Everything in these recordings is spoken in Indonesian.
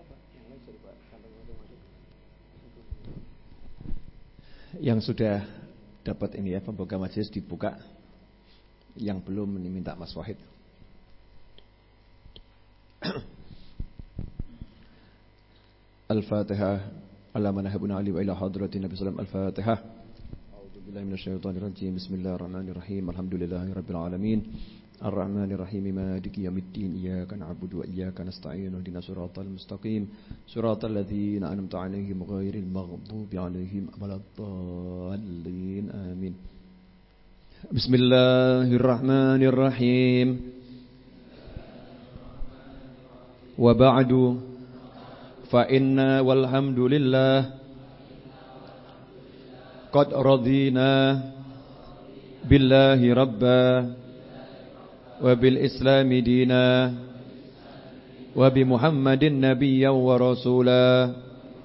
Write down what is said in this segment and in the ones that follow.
Yang sudah dapat ini ya, pembuka majelis dibuka. Yang belum ini minta Mas Wahid. Al-Fatihah. Ala man habuna ali wa ila hadratin Nabi sallallahu alaihi wasallam. Al-Fatihah. A'udzu billahi minasyaitonir rajim. Bismillahirrahmanirrahim. Alhamdulillahirabbil alamin. Ar-Rahmanir-Rahim. Maliki yaumiddin. Iyyaka na'budu wa iyyaka nasta'in. Ihdinas siratal mustaqim. Siratal ladzina an'amta 'alaihim ghairil maghdubi 'alaihim waladdallin. Amin. Bismillahirrahmanirrahim. Wa ba'du fa inna walhamdulillah qad radina billahi rabba wa bil islami dina wa bi Muhammadin nabiyyan wa rasula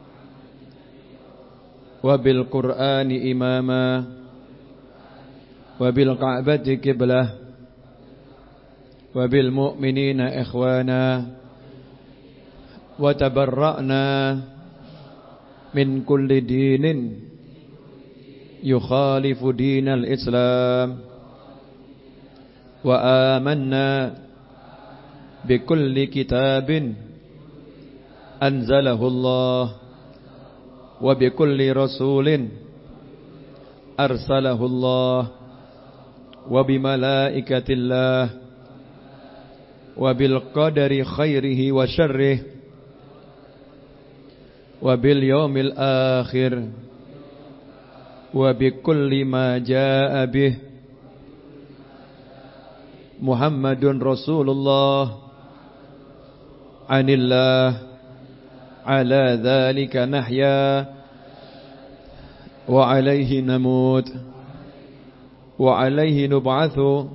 wa bil Qur'ani imama wa bil Ka'bati qiblah wa bil mu'minina ikhwana wa tabarra'na min kulli dinin yukhalifu dinal Islam wa amanna bi kulli kitabin anzalahu Allah wa bi kulli rasulin arsalahu Allah wa bi malaikatillah wa bil qadari khairihi wa syarrihi wa bil yaumil akhir wa bi kulli ma jaa bih Muhammadun Rasulullah anillah ala dhalika nahya wa alaihi namut wa alaihi nub'athu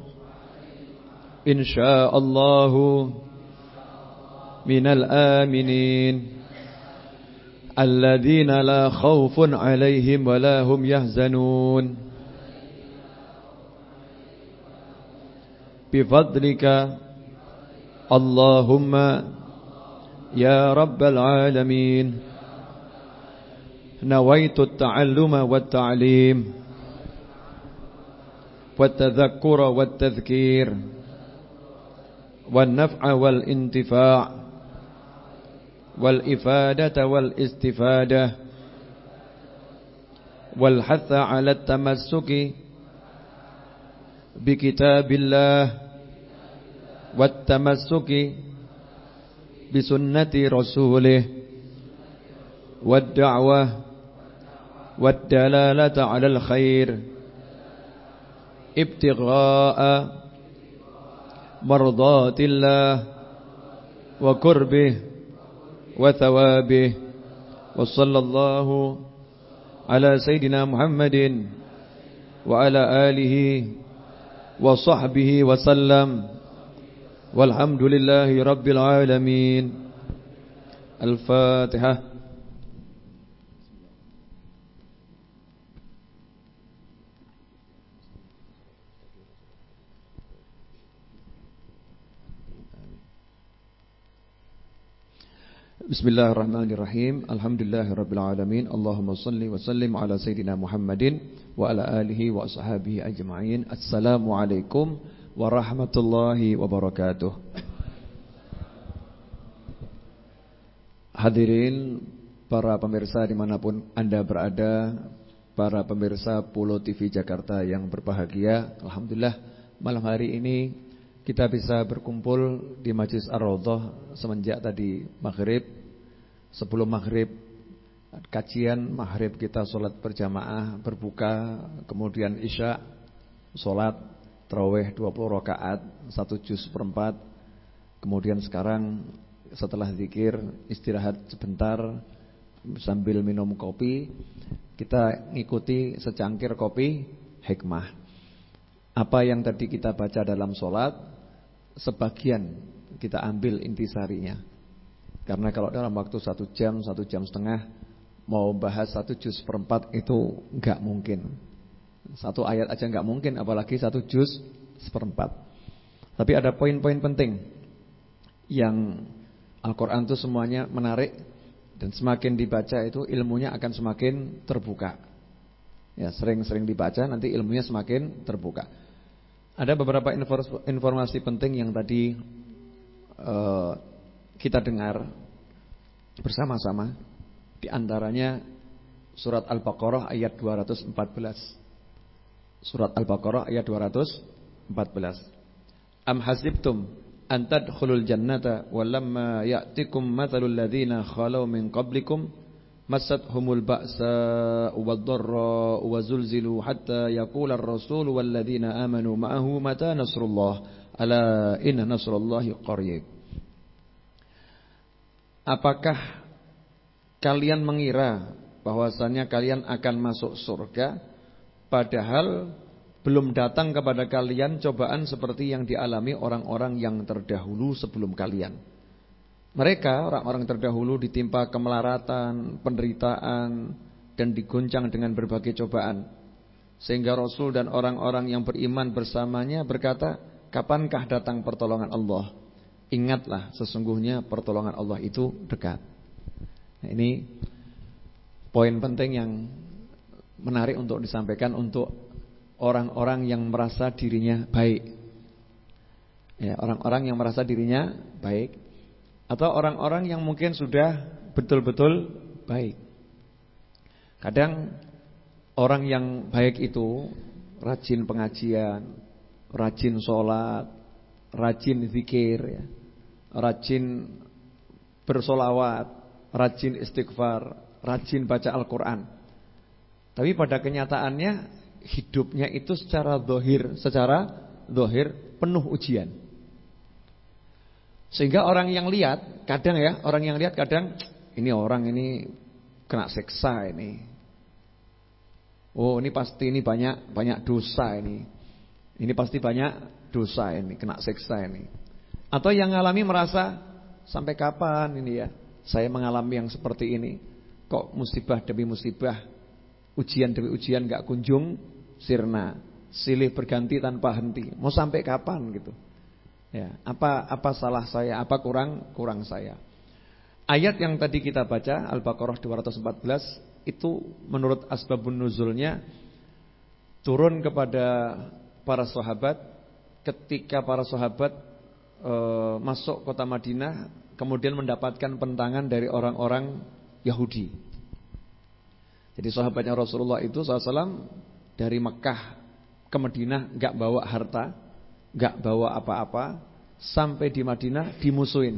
insyaallahu minal aminin alladzina la khawfun alaihim wa la hum yahzanun bifadlika Allahumma ya rabbal alamin nawaitu at-ta'alluma wat-ta'lim wat-tadhakkura wat-tadhkir wan-naf'a wal-intifa' wal-ifadata wal-istifadah wal-hatha 'ala at-tamassuki bi kitabillah wat-tamassuki bi sunnati rasulih wad-da'wah wad-dalalata 'alal khair ibtigha'a mardatillah wa qurbih wa thawabih wa sallallahu ala sayyidina Muhammadin wa ala alihi wa sahbihi wa sallam walhamdulillahi rabbil alamin. Al-Fatihah. Bismillahirrahmanirrahim. Alhamdulillahirabbil alamin. Allahumma shalli wa sallim ala sayidina Muhammadin wa ala alihi wa ashabihi ajma'in. Assalamualaikum warahmatullahi wabarakatuh. Hadirin para pemirsa dimanapun Anda berada, para pemirsa Pulo TV Jakarta yang berbahagia, alhamdulillah malam hari ini kita bisa berkumpul di Majlis Ar-Raudhah semenjak tadi maghrib. Sebelum maghrib kajian, maghrib kita sholat berjamaah, berbuka, kemudian isya sholat tarawih 20 rakaat, 1 juz seperempat. Kemudian sekarang setelah zikir istirahat sebentar sambil minum kopi. Kita ngikuti secangkir kopi hikmah. Apa yang tadi kita baca dalam sholat, sebagian kita ambil intisarinya. Karena kalau dalam waktu 1 jam, 1 jam setengah mau bahas 1 juz seperempat itu enggak mungkin. 1 ayat aja enggak mungkin, apalagi 1 juz seperempat. Tapi ada poin-poin penting yang Al-Quran itu semuanya menarik, dan semakin dibaca itu ilmunya akan semakin terbuka. Ya, sering-sering dibaca nanti ilmunya semakin terbuka. Ada beberapa informasi penting yang tadi kita dengar bersama-sama. Di antaranya surat Al-Baqarah ayat 214. Surat Al-Baqarah ayat 214. Am hasibtum an tadkhulul jannata walamma ya'tikum mathalul ladzina khalau min qablikum massathumul ba'sa wad-dharra wa zulzilu hatta yaqula ar-rasul wal ladzina amanu ma'ahu mata nasrullah ala inna nasrullahi qarib. Apakah kalian mengira bahwasannya kalian akan masuk surga padahal belum datang kepada kalian cobaan seperti yang dialami orang-orang yang terdahulu sebelum kalian? Mereka, orang-orang terdahulu, ditimpa kemelaratan, penderitaan, dan diguncang dengan berbagai cobaan. Sehingga Rasul dan orang-orang yang beriman bersamanya berkata, kapankah datang pertolongan Allah? Ingatlah, sesungguhnya pertolongan Allah itu dekat. Nah, ini poin penting yang menarik untuk disampaikan untuk orang-orang yang merasa dirinya baik. Ya, orang-orang yang merasa dirinya baik, atau orang-orang yang mungkin sudah betul-betul baik. Kadang orang yang baik itu rajin pengajian, rajin sholat, rajin zikir, ya, rajin bersolawat, rajin istighfar, rajin baca Al-Quran. Tapi pada kenyataannya hidupnya itu secara zahir penuh ujian. Sehingga orang yang lihat kadang ini orang ini kena siksa ini. Oh, ini pasti ini banyak dosa ini. Ini pasti banyak dosa ini, kena siksa ini. Atau yang ngalami merasa sampai kapan ini ya saya mengalami yang seperti ini. Kok musibah demi musibah, ujian demi ujian gak kunjung sirna, silih berganti tanpa henti. Mau sampai kapan gitu? Ya, apa salah saya? Apa kurang saya? Ayat yang tadi kita baca Al-Baqarah 214 itu menurut asbabun nuzulnya turun kepada para sahabat ketika para sahabat masuk kota Madinah, kemudian mendapatkan penentangan dari orang-orang Yahudi. Jadi sahabatnya Rasulullah itu SAW dari Mekah ke Madinah gak bawa harta, gak bawa apa-apa, sampai di Madinah dimusuhin.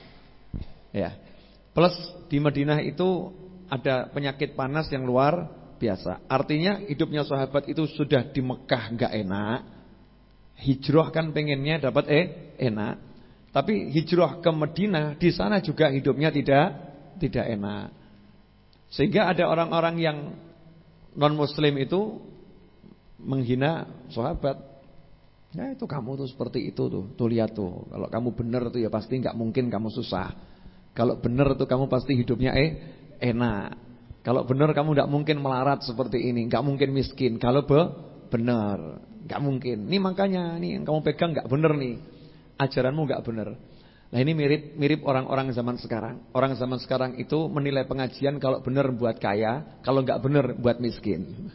Ya. Plus di Madinah itu ada penyakit panas yang luar biasa. Artinya hidupnya sahabat itu sudah di Mekah gak enak. Hijrah kan pengennya dapat enak. Tapi hijrah ke Madinah, di sana juga hidupnya tidak enak. Sehingga ada orang-orang yang non muslim itu menghina sahabat. Ya itu kamu tuh seperti itu tuh lihat tuh. Kalau kamu benar tuh ya pasti gak mungkin kamu susah. Kalau benar tuh kamu pasti hidupnya enak. Kalau benar kamu gak mungkin melarat seperti ini, gak mungkin miskin. Kalau benar, gak mungkin. Ini makanya nih yang kamu pegang gak benar nih. Ajaranmu gak benar. Nah ini mirip orang-orang zaman sekarang. Orang zaman sekarang itu menilai pengajian kalau benar buat kaya, kalau gak benar buat miskin.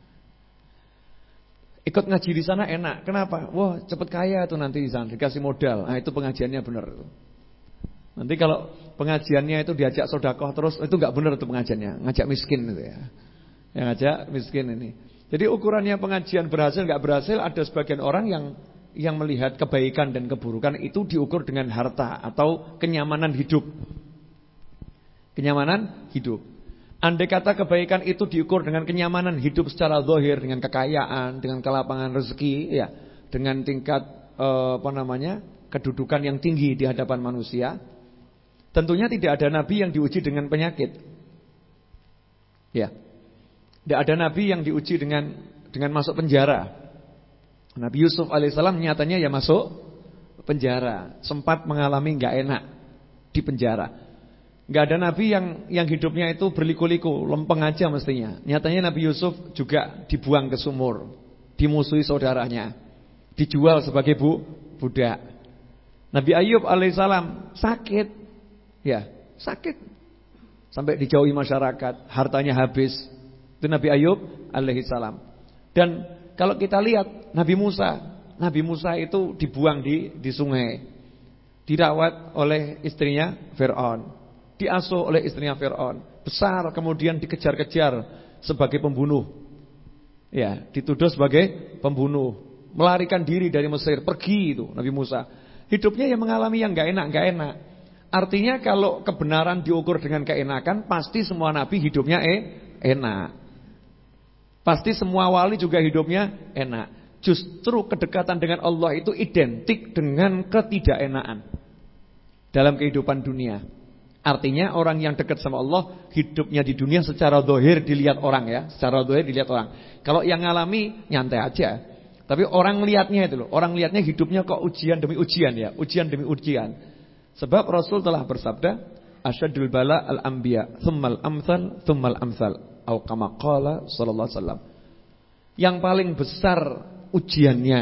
Ikut ngaji di sana enak. Kenapa? Wah, cepet kaya tuh nanti di sana, dikasih modal. Nah, itu pengajiannya benar. Nanti kalau pengajiannya itu diajak sedekah terus, itu enggak benar itu pengajiannya, ngajak miskin itu ya. Yang ngajak miskin ini. Jadi ukurannya pengajian berhasil enggak berhasil, ada sebagian orang yang melihat kebaikan dan keburukan itu diukur dengan harta atau kenyamanan hidup. Kenyamanan hidup. Andai kata kebaikan itu diukur dengan kenyamanan hidup secara zahir, dengan kekayaan, dengan kelapangan rezeki, ya, dengan tingkat kedudukan yang tinggi di hadapan manusia, tentunya tidak ada nabi yang diuji dengan penyakit. Ya. Tidak ada nabi yang diuji dengan masuk penjara. Nabi Yusuf alaihissalam nyatanya ya masuk penjara, sempat mengalami enggak enak di penjara. Enggak ada nabi yang hidupnya itu berliku-liku, lempeng aja mestinya. Nyatanya Nabi Yusuf juga dibuang ke sumur, dimusuhi saudaranya, dijual sebagai budak. Nabi Ayub alaihissalam sakit, Ya, sakit. Sampai dijauhi masyarakat, hartanya habis. Itu Nabi Ayub alaihi salam. Dan kalau kita lihat Nabi Musa itu dibuang di sungai. Dirawat oleh istrinya Fir'aun, diasuh oleh istrinya Fir'aun, besar kemudian dikejar-kejar sebagai pembunuh. Ya, dituduh sebagai pembunuh, melarikan diri dari Mesir, pergi itu Nabi Musa. Hidupnya yang mengalami yang enggak enak. Artinya kalau kebenaran diukur dengan keenakan, pasti semua nabi hidupnya enak. Pasti semua wali juga hidupnya enak. Justru kedekatan dengan Allah itu identik dengan ketidakenaan dalam kehidupan dunia. Artinya orang yang dekat sama Allah, hidupnya di dunia secara zahir dilihat orang ya, secara zahir dilihat orang. Kalau yang ngalami nyantai aja. Tapi orang lihatnya itu loh, orang lihatnya hidupnya kok ujian demi ujian ya, ujian demi ujian. Sebab Rasul telah bersabda, asyadul bala al-anbiya, tsummal amsal, tsummal amsal, atau kama qala sallallahu alaihi wasallam. Yang paling besar ujiannya,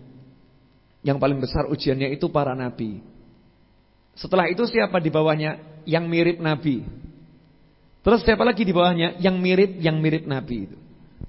yang paling besar ujiannya itu para nabi. Setelah itu siapa di bawahnya? Yang mirip nabi. Terus siapa lagi di bawahnya? Yang mirip nabi itu.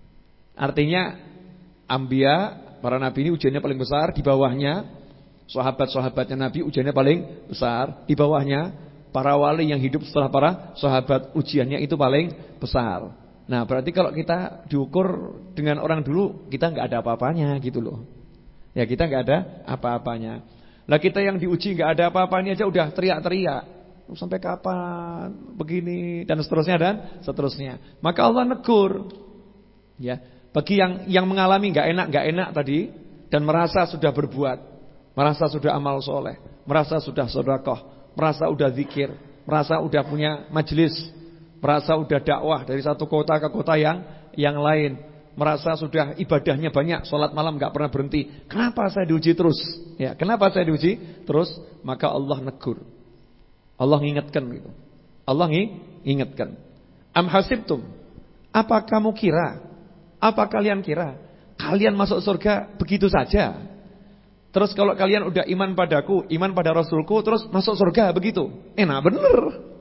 Artinya anbiya, para nabi ini ujiannya paling besar. Di bawahnya sahabat-sahabatnya nabi ujiannya paling besar. Di bawahnya para wali yang hidup setelah para sahabat ujiannya itu paling besar. Nah berarti kalau kita diukur dengan orang dulu, kita nggak ada apa-apanya gitu loh. Ya kita nggak ada apa-apanya. Lah kita yang diuji nggak ada apa-apanya aja udah teriak-teriak. Sampai kapan begini dan seterusnya. Maka Allah negur. Ya, bagi yang mengalami nggak enak tadi dan merasa sudah berbuat, merasa sudah amal soleh, merasa sudah sedekah, merasa udah zikir, merasa udah punya majelis, merasa udah dakwah dari satu kota ke kota yang lain, merasa sudah ibadahnya banyak, sholat malam gak pernah berhenti. Kenapa saya diuji terus? Ya, kenapa saya diuji terus? Maka Allah negur. Allah ngingetkan gitu. Allah ngingetkan. Am hasibtum? Apa kamu kira? Apa kalian kira? Kalian masuk surga begitu saja? Terus kalau kalian udah iman padaku, iman pada Rasulku, terus masuk surga begitu? Enak bener.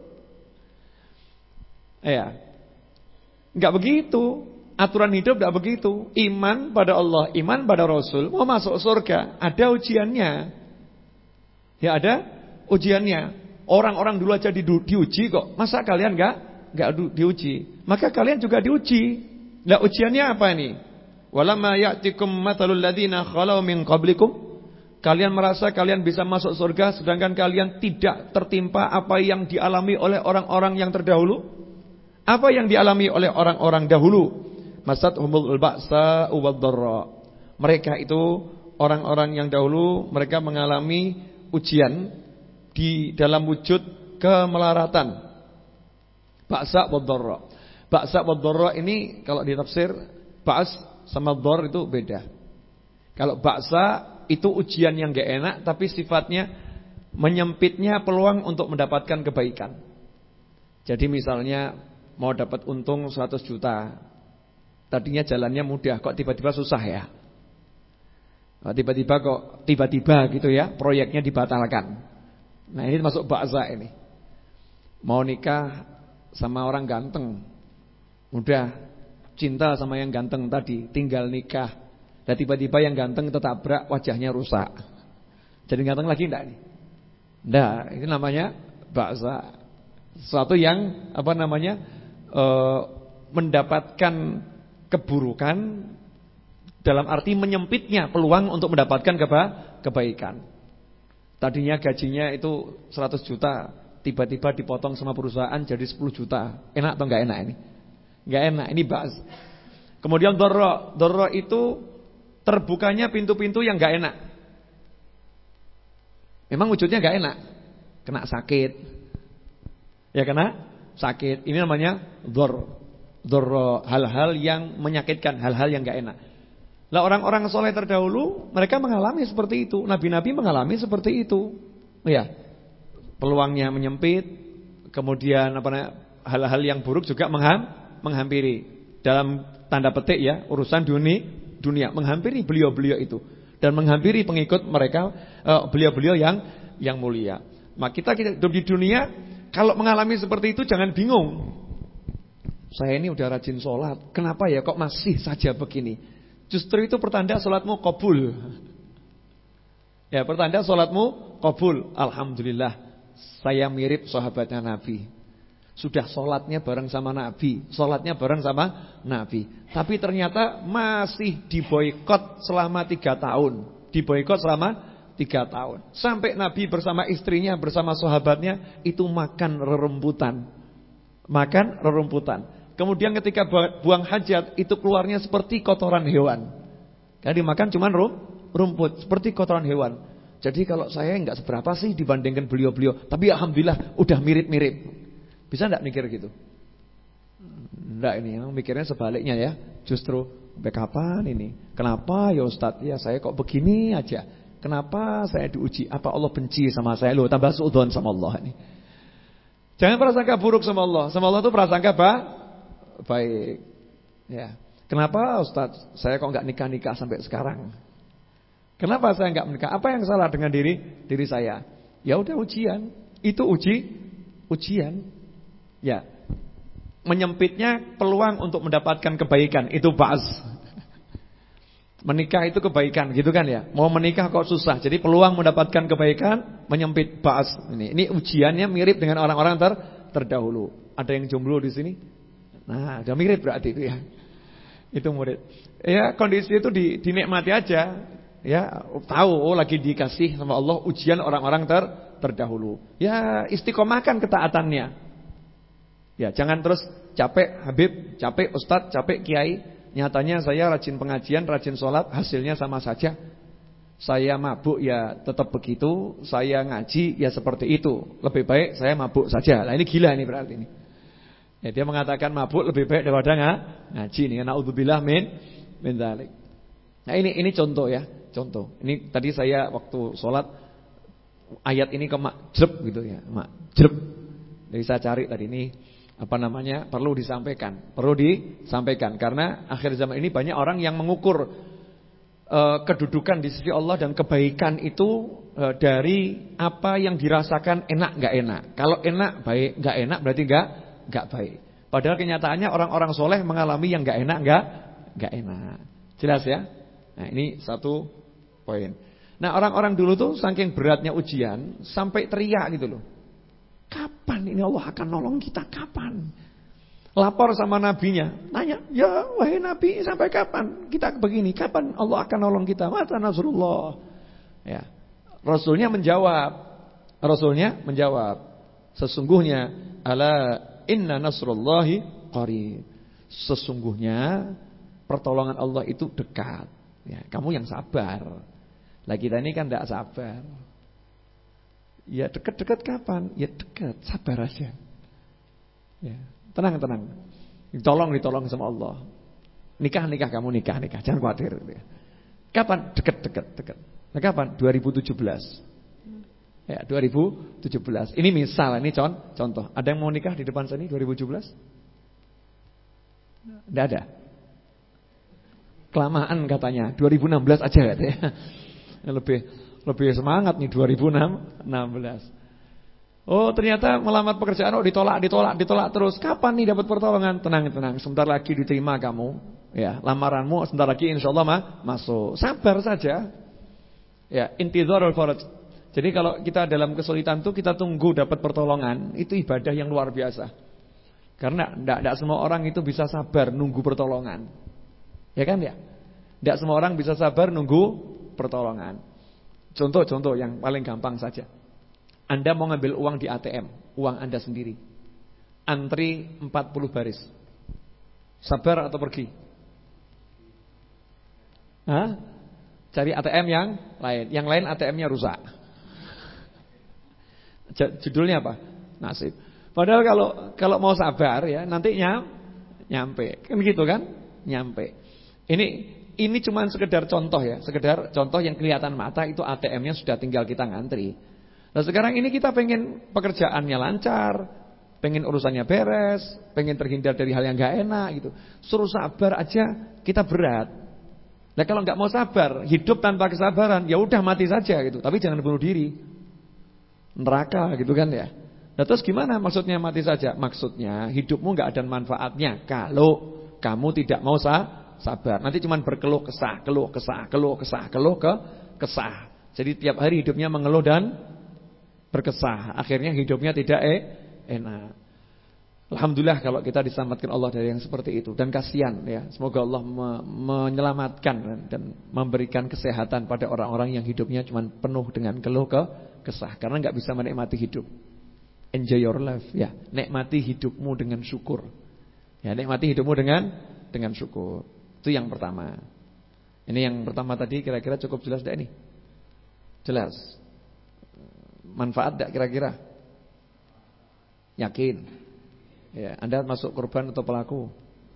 Ya, enggak begitu. Aturan hidup enggak begitu. Iman pada Allah, iman pada Rasul, mau masuk surga, ada ujiannya. Ya ada ujiannya. Orang-orang dulu aja diuji kok. Masa kalian enggak diuji? Maka kalian juga diuji. Lah ujiannya apa ini? Walamma ya'tikum mathalul ladzina khalau min qablikum. Kalian merasa kalian bisa masuk surga sedangkan kalian tidak tertimpa apa yang dialami oleh orang-orang yang terdahulu? Apa yang dialami oleh orang-orang dahulu? Masathumul ba'sa wad-dharra. Mereka itu orang-orang yang dahulu mereka mengalami ujian di dalam wujud kemelaratan. Ba'sa wad-dharra. Ba'sa wad-dharra ini kalau di tafsir ba's sama dhar itu beda. Kalau ba'sa itu ujian yang gak enak tapi sifatnya menyempitnya peluang untuk mendapatkan kebaikan. Jadi misalnya mau dapat untung 100 juta. Tadinya jalannya mudah, kok tiba-tiba susah ya. Tiba-tiba gitu ya, proyeknya dibatalkan. Nah ini masuk ba'sa ini. Mau nikah sama orang ganteng, mudah, cinta sama yang ganteng tadi, tinggal nikah. Dan tiba-tiba yang ganteng tertabrak, wajahnya rusak. Jadi ganteng lagi enggak nih? Enggak, ini namanya ba'sa. Sesuatu yang mendapatkan keburukan dalam arti menyempitnya peluang untuk mendapatkan kebaikan. Tadinya gajinya itu 100 juta, tiba-tiba dipotong sama perusahaan jadi 10 juta. Enak atau enggak enak ini? Enggak enak, ini ba's. Kemudian dharra itu terbukanya pintu-pintu yang enggak enak. Memang wujudnya enggak enak. Kena sakit. Ya kena sakit. Ini namanya dharra, hal-hal yang menyakitkan, hal-hal yang enggak enak. Lah orang-orang soleh terdahulu mereka mengalami seperti itu. Nabi-nabi mengalami seperti itu. Ya. Peluangnya menyempit, kemudian hal-hal yang buruk juga menghampiri. Dalam tanda petik ya, urusan dunia menghampiri beliau-beliau itu dan menghampiri pengikut mereka, beliau-beliau yang mulia. Maka kita hidup di dunia kalau mengalami seperti itu jangan bingung. Saya ini udah rajin sholat, kenapa ya kok masih saja begini? Justru itu pertanda sholatmu qabul. Ya, pertanda sholatmu qabul. Alhamdulillah, saya mirip sahabatnya Nabi. Sudah sholatnya bareng sama Nabi, sholatnya bareng sama Nabi. Tapi ternyata masih diboikot selama 3 tahun. Diboikot selama 3 tahun. Sampai Nabi bersama istrinya, bersama sahabatnya itu makan rerumputan. Makan rerumputan. Kemudian ketika buang hajat itu keluarnya seperti kotoran hewan. Karena dimakan cuma rumput, seperti kotoran hewan. Jadi kalau saya enggak seberapa sih dibandingkan beliau-beliau, tapi alhamdulillah udah mirip-mirip. Bisa enggak mikir gitu? Enggak, ini yang mikirnya sebaliknya ya. Justru sampai kapan ini? Kenapa ya Ustaz? Ya saya kok begini aja. Kenapa saya diuji? Apa Allah benci sama saya? Loh, tambah suudzon sama Allah ini. Jangan prasangka buruk sama Allah. Sama Allah itu prasangka baik. Ya. Kenapa Ustaz saya kok enggak nikah-nikah sampai sekarang? Kenapa saya enggak menikah? Apa yang salah dengan diri saya? Ya udah ujian. Itu ujian. Ya. Menyempitnya peluang untuk mendapatkan kebaikan itu ba'as. Menikah itu kebaikan gitu kan ya. Mau menikah kok susah. Jadi peluang mendapatkan kebaikan menyempit ba'as. Ini ujiannya mirip dengan orang-orang terdahulu. Ada yang jomblo di sini? Nah, udah mirip berarti itu ya. Itu murid. Ya, kondisi itu dinikmati aja. Ya, tahu lagi dikasih sama Allah ujian orang-orang terdahulu. Ya, istiqomahkan ketaatannya. Ya, jangan terus capek Habib, capek Ustadz, capek Kiai. Nyatanya saya rajin pengajian, rajin sholat, hasilnya sama saja. Saya mabuk ya tetap begitu, saya ngaji ya seperti itu. Lebih baik saya mabuk saja. Nah ini gila ini berarti ini. Ya, dia mengatakan mabuk lebih baik daripada ngaji nih. Naudzubillah min dzalik. Nah ini contoh ya, contoh. Ini tadi saya waktu sholat ayat ini ke makjreb gitu ya, makjreb. Jadi saya cari tadi ini perlu disampaikan karena akhir zaman ini banyak orang yang mengukur kedudukan di sisi Allah dan kebaikan itu dari apa yang dirasakan enak enggak enak. Kalau enak baik, enggak enak berarti enggak baik. Padahal kenyataannya orang-orang soleh mengalami yang enggak enak enggak enak. Jelas ya? Nah, ini satu poin. Nah, orang-orang dulu tuh saking beratnya ujian sampai teriak gitu loh. Kapan ini Allah akan nolong kita? Kapan? Lapor sama nabinya, nanya, ya wahai nabi sampai kapan kita begini? Kapan Allah akan nolong kita? Mata nasrullah. Ya, Rasulnya menjawab, sesungguhnya ala inna nasrullahi qarib. Sesungguhnya pertolongan Allah itu dekat. Ya, kamu yang sabar. Lah kita ini kan tidak sabar. Ya dekat-dekat kapan? Ya dekat, sabar aja. Ya, tenang. Ditolong sama Allah. Nikah kamu nikah, jangan khawatir. Kapan? Dekat. Nah, kapan? 2017. Ya, 2017. Ini misal, ini contoh. Ada yang mau nikah di depan sini 2017? Tidak ada. Kelamaan katanya, 2016 aja katanya. Lebih semangat nih 2016. Oh, ternyata melamar pekerjaan ditolak terus. Kapan nih dapat pertolongan? Tenang. Sebentar lagi diterima kamu. Ya, lamaranmu sebentar lagi insyaallah masuk. Sabar saja. Ya, intizarul faraj. Jadi kalau kita dalam kesulitan tuh kita tunggu dapat pertolongan, itu ibadah yang luar biasa. Karena enggak semua orang itu bisa sabar nunggu pertolongan. Ya kan ya? Enggak semua orang bisa sabar nunggu pertolongan. Contoh yang paling gampang saja. Anda mau ngambil uang di ATM, uang Anda sendiri. Antri 40 baris. Sabar atau pergi? Hah? Cari ATM yang lain. Yang lain ATM-nya rusak. Judulnya apa? Nasib. Padahal kalau mau sabar ya, nanti nyampe. Kan gitu kan? Nyampe. Ini cuma sekedar contoh ya, sekedar contoh yang kelihatan mata itu ATM-nya sudah tinggal kita ngantri. Nah sekarang ini kita pengen pekerjaannya lancar, pengen urusannya beres, pengen terhindar dari hal yang gak enak gitu. Suruh sabar aja kita berat. Nah kalau gak mau sabar, hidup tanpa kesabaran, ya udah mati saja gitu. Tapi jangan bunuh diri. Neraka gitu kan ya. Nah, terus gimana maksudnya mati saja? Maksudnya hidupmu nggak ada manfaatnya kalau kamu tidak mau sabar. Nanti cuma berkeluh kesah, keluh kesah, keluh kesah, kesah. Jadi tiap hari hidupnya mengeluh dan berkesah. Akhirnya hidupnya tidak enak. Alhamdulillah kalau kita diselamatkan Allah dari yang seperti itu. Dan kasihan ya. Semoga Allah menyelamatkan dan memberikan kesehatan pada orang-orang yang hidupnya cuma penuh dengan keluh kesah. Karena nggak bisa menikmati hidup. Enjoy your life ya. Nikmati hidupmu dengan syukur. Ya, nikmati hidupmu dengan syukur. Itu yang pertama. Ini yang pertama tadi kira-kira cukup jelas enggak ini? Jelas. Manfaat enggak kira-kira? Yakin? Ya, Anda masuk korban atau pelaku?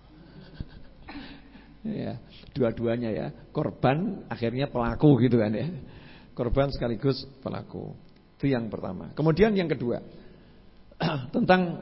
Ya, dua-duanya ya. Korban akhirnya pelaku gitu kan ya. Korban sekaligus pelaku. Itu yang pertama. Kemudian yang kedua, tentang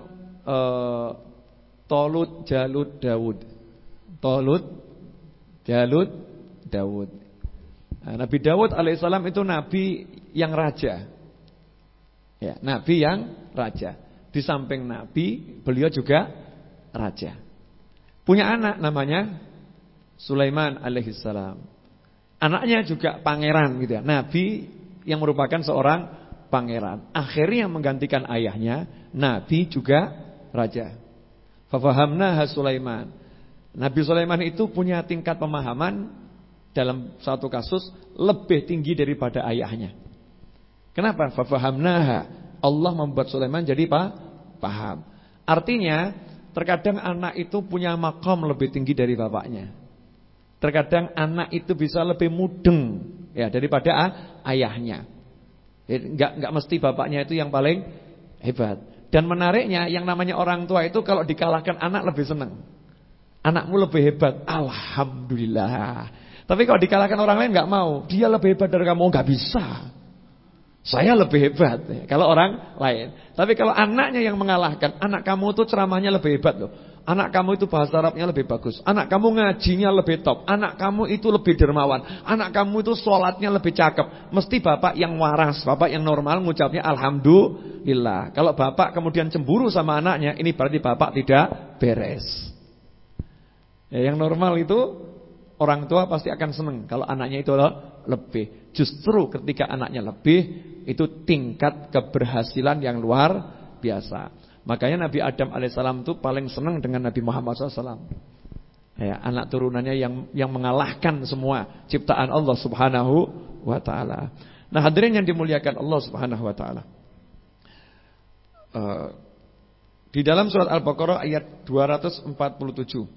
Tolut, Jalut, Daud. Tolut, Jalut, Daud. Nah, Nabi Daud alaihissalam itu nabi yang raja. Ya, nabi yang raja. Di samping nabi, beliau juga raja. Punya anak namanya Sulaiman alaihissalam. Anaknya juga pangeran gitu ya. Nabi yang merupakan seorang pangeran. Akhirnya menggantikan ayahnya, nabi juga raja. Fafahamnaha Sulaiman. Nabi Sulaiman itu punya tingkat pemahaman dalam satu kasus lebih tinggi daripada ayahnya. Kenapa? Fafahamnaha. Allah membuat Sulaiman jadi paham. Artinya terkadang anak itu punya makom lebih tinggi dari bapaknya. Terkadang anak itu bisa lebih mudeng ya daripada ayahnya. Enggak mesti bapaknya itu yang paling hebat. Dan menariknya yang namanya orang tua itu kalau dikalahkan anak lebih senang. Anakmu lebih hebat, alhamdulillah. Tapi kalau dikalahkan orang lain enggak mau. Dia lebih hebat dari kamu, enggak bisa. Saya lebih hebat kalau orang lain. Tapi kalau anaknya yang mengalahkan, anak kamu itu ceramahnya lebih hebat loh. Anak kamu itu bahasa Arabnya lebih bagus. Anak kamu ngajinya lebih top. Anak kamu itu lebih dermawan. Anak kamu itu sholatnya lebih cakep. Mesti bapak yang waras, bapak yang normal ngucapnya alhamdulillah. Kalau bapak kemudian cemburu sama anaknya, ini berarti bapak tidak beres. Ya, yang normal itu orang tua pasti akan senang kalau anaknya itu lebih. Justru ketika anaknya lebih, itu tingkat keberhasilan yang luar biasa. Makanya Nabi Adam alaihissalam itu paling senang dengan Nabi Muhammad SAW. Ya, anak turunannya yang mengalahkan semua ciptaan Allah Subhanahu wa taala. Nah, hadirin yang dimuliakan Allah Subhanahu wa taala. Di dalam surat Al-Baqarah ayat 247.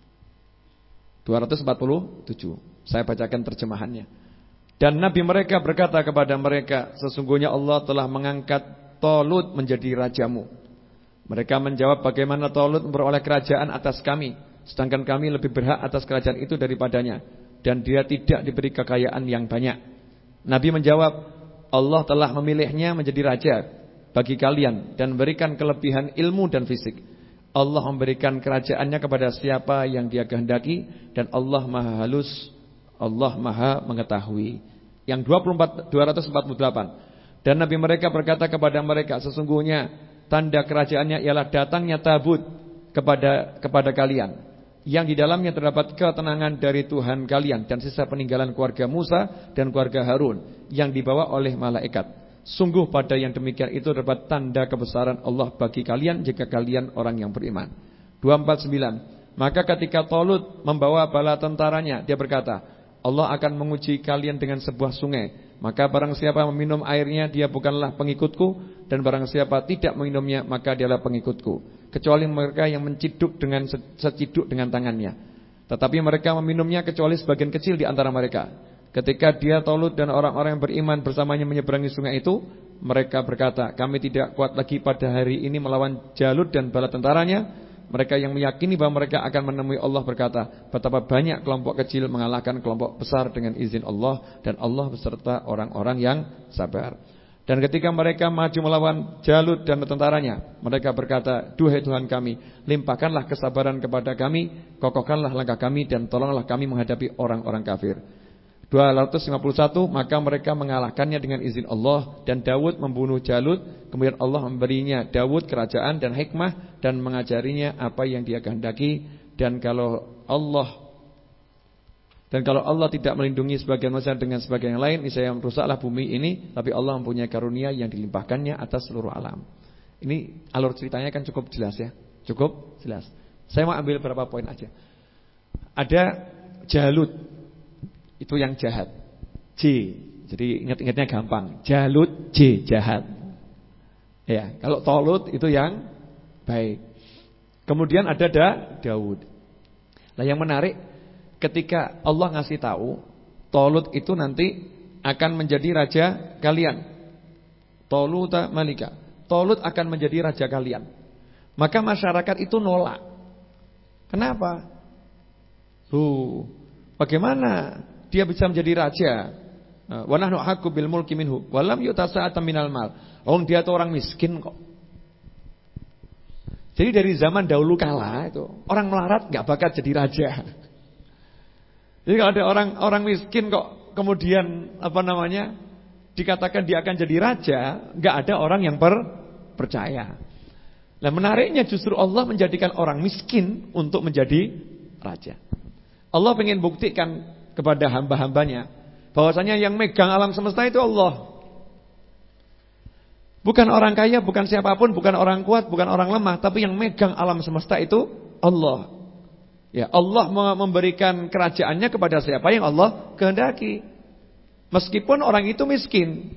Saya bacakan terjemahannya. Dan Nabi mereka berkata kepada mereka, sesungguhnya Allah telah mengangkat Tolut menjadi rajamu. Mereka menjawab, bagaimana Tolut memperoleh kerajaan atas kami, sedangkan kami lebih berhak atas kerajaan itu daripadanya, dan dia tidak diberi kekayaan yang banyak. Nabi menjawab, Allah telah memilihnya menjadi raja bagi kalian dan memberikan kelebihan ilmu dan fisik. Allah memberikan kerajaannya kepada siapa yang dia kehendaki, dan Allah maha halus, Allah maha mengetahui. Yang 248. Dan Nabi mereka berkata kepada mereka, sesungguhnya tanda kerajaannya ialah datangnya tabut kepada kalian, yang di dalamnya terdapat ketenangan dari Tuhan kalian dan sisa peninggalan keluarga Musa dan keluarga Harun yang dibawa oleh malaikat. Sungguh pada yang demikian itu terdapat tanda kebesaran Allah bagi kalian jika kalian orang yang beriman. 249. Maka ketika Tolut membawa bala tentaranya, dia berkata, Allah akan menguji kalian dengan sebuah sungai. Maka barang siapa meminum airnya, dia bukanlah pengikutku, dan barang siapa tidak meminumnya, maka dialah pengikutku, kecuali mereka yang menciduk dengan seciduk dengan tangannya. Tetapi mereka meminumnya kecuali sebagian kecil di antara mereka. Ketika dia Tolut dan orang-orang yang beriman bersamanya menyeberangi sungai itu, mereka berkata, kami tidak kuat lagi pada hari ini melawan Jalut dan bala tentaranya. Mereka yang meyakini bahwa mereka akan menemui Allah berkata, betapa banyak kelompok kecil mengalahkan kelompok besar dengan izin Allah, dan Allah beserta orang-orang yang sabar. Dan ketika mereka maju melawan Jalut dan tentaranya, mereka berkata, duhai Tuhan kami, limpahkanlah kesabaran kepada kami, kokohkanlah langkah kami, dan tolonglah kami menghadapi orang-orang kafir. 251, maka mereka mengalahkannya dengan izin Allah, dan Daud membunuh Jalut. Kemudian Allah memberinya Daud kerajaan dan hikmah dan mengajarinya apa yang dia kehendaki. Dan kalau Allah tidak melindungi sebagian manusia dengan sebagian yang lain, niscaya merusaklah bumi ini. Tapi Allah mempunyai karunia yang dilimpahkannya atas seluruh alam. Ini alur ceritanya kan cukup jelas ya. Cukup jelas. Saya mau ambil beberapa poin aja. Ada Jalut, itu yang jahat. J. Jadi ingat-ingatnya gampang. Jalut, J, jahat. Ya, kalau Tolut itu yang baik. Kemudian ada Daud. Nah, yang menarik ketika Allah ngasih tahu Tolut itu nanti akan menjadi raja kalian. Toluta malika. Tolut akan menjadi raja kalian. Maka masyarakat itu nolak. Kenapa? Bagaimana dia bisa menjadi raja? Wa nahnu haqqu bil mulki minhu wa lam yuta sa'atan minal mal. Dia itu orang miskin kok. Jadi dari zaman dahulu kala itu orang melarat enggak bakal jadi raja. Jadi kalau ada orang miskin kok kemudian dikatakan dia akan jadi raja, enggak ada orang yang percaya. Nah, menariknya justru Allah menjadikan orang miskin untuk menjadi raja. Allah ingin buktikan kepada hamba-hambanya bahwasanya yang megang alam semesta itu Allah. Bukan orang kaya, bukan siapapun, bukan orang kuat, bukan orang lemah, tapi yang megang alam semesta itu Allah. Ya, Allah memberikan kerajaannya kepada siapa yang Allah kehendaki. Meskipun orang itu miskin.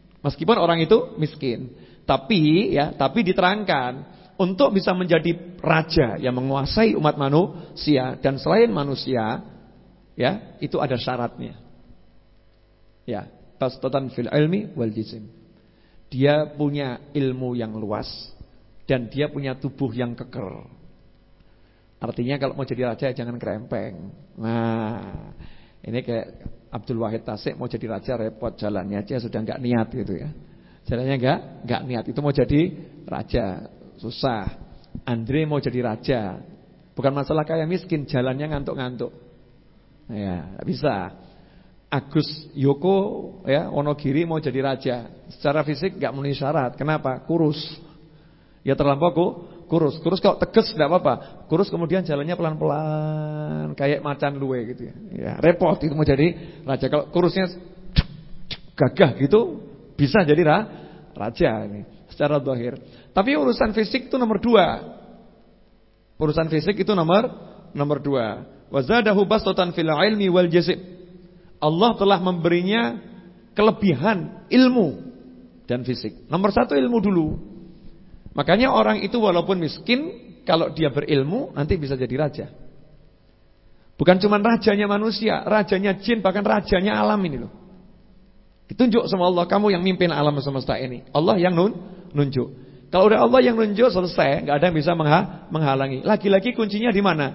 Tapi diterangkan untuk bisa menjadi raja yang menguasai umat manusia dan selain manusia, ya, itu ada syaratnya. Ya, bastatan fil ilmi wal jism. Dia punya ilmu yang luas dan dia punya tubuh yang keker. Artinya kalau mau jadi raja jangan kerempeng. Nah, ini kayak Abdul Wahid Tasik mau jadi raja repot, jalannya aja sudah enggak niat gitu ya. Jalannya enggak niat, itu mau jadi raja susah. Andre mau jadi raja, bukan masalah kaya miskin, jalannya ngantuk-ngantuk. Ya, enggak bisa. Agus Yoko ya Wonogiri mau jadi raja, secara fisik enggak memenuhi syarat. Kenapa? Kurus. Ya terlampau kurus. Kurus kalau tegas enggak apa-apa. Kurus kemudian jalannya pelan-pelan kayak macan luwe gitu ya. Ya, repot itu mau jadi raja. Kalau kurusnya gagah gitu bisa jadi raja ini secara zahir. Tapi urusan fisik itu nomor 2. Urusan fisik itu nomor 2. Wa zadahu bastatan fil ilmi wal jism. Allah telah memberinya kelebihan ilmu dan fisik. Nomor 1 ilmu dulu. Makanya orang itu walaupun miskin, kalau dia berilmu nanti bisa jadi raja. Bukan cuma rajanya manusia, rajanya jin, bahkan rajanya alam ini loh. Ditunjuk sama Allah, kamu yang mimpin alam semesta ini. Allah yang nunjuk. Kalau udah Allah yang nunjuk selesai, enggak ada yang bisa menghalangi. Lagi-lagi kuncinya di mana?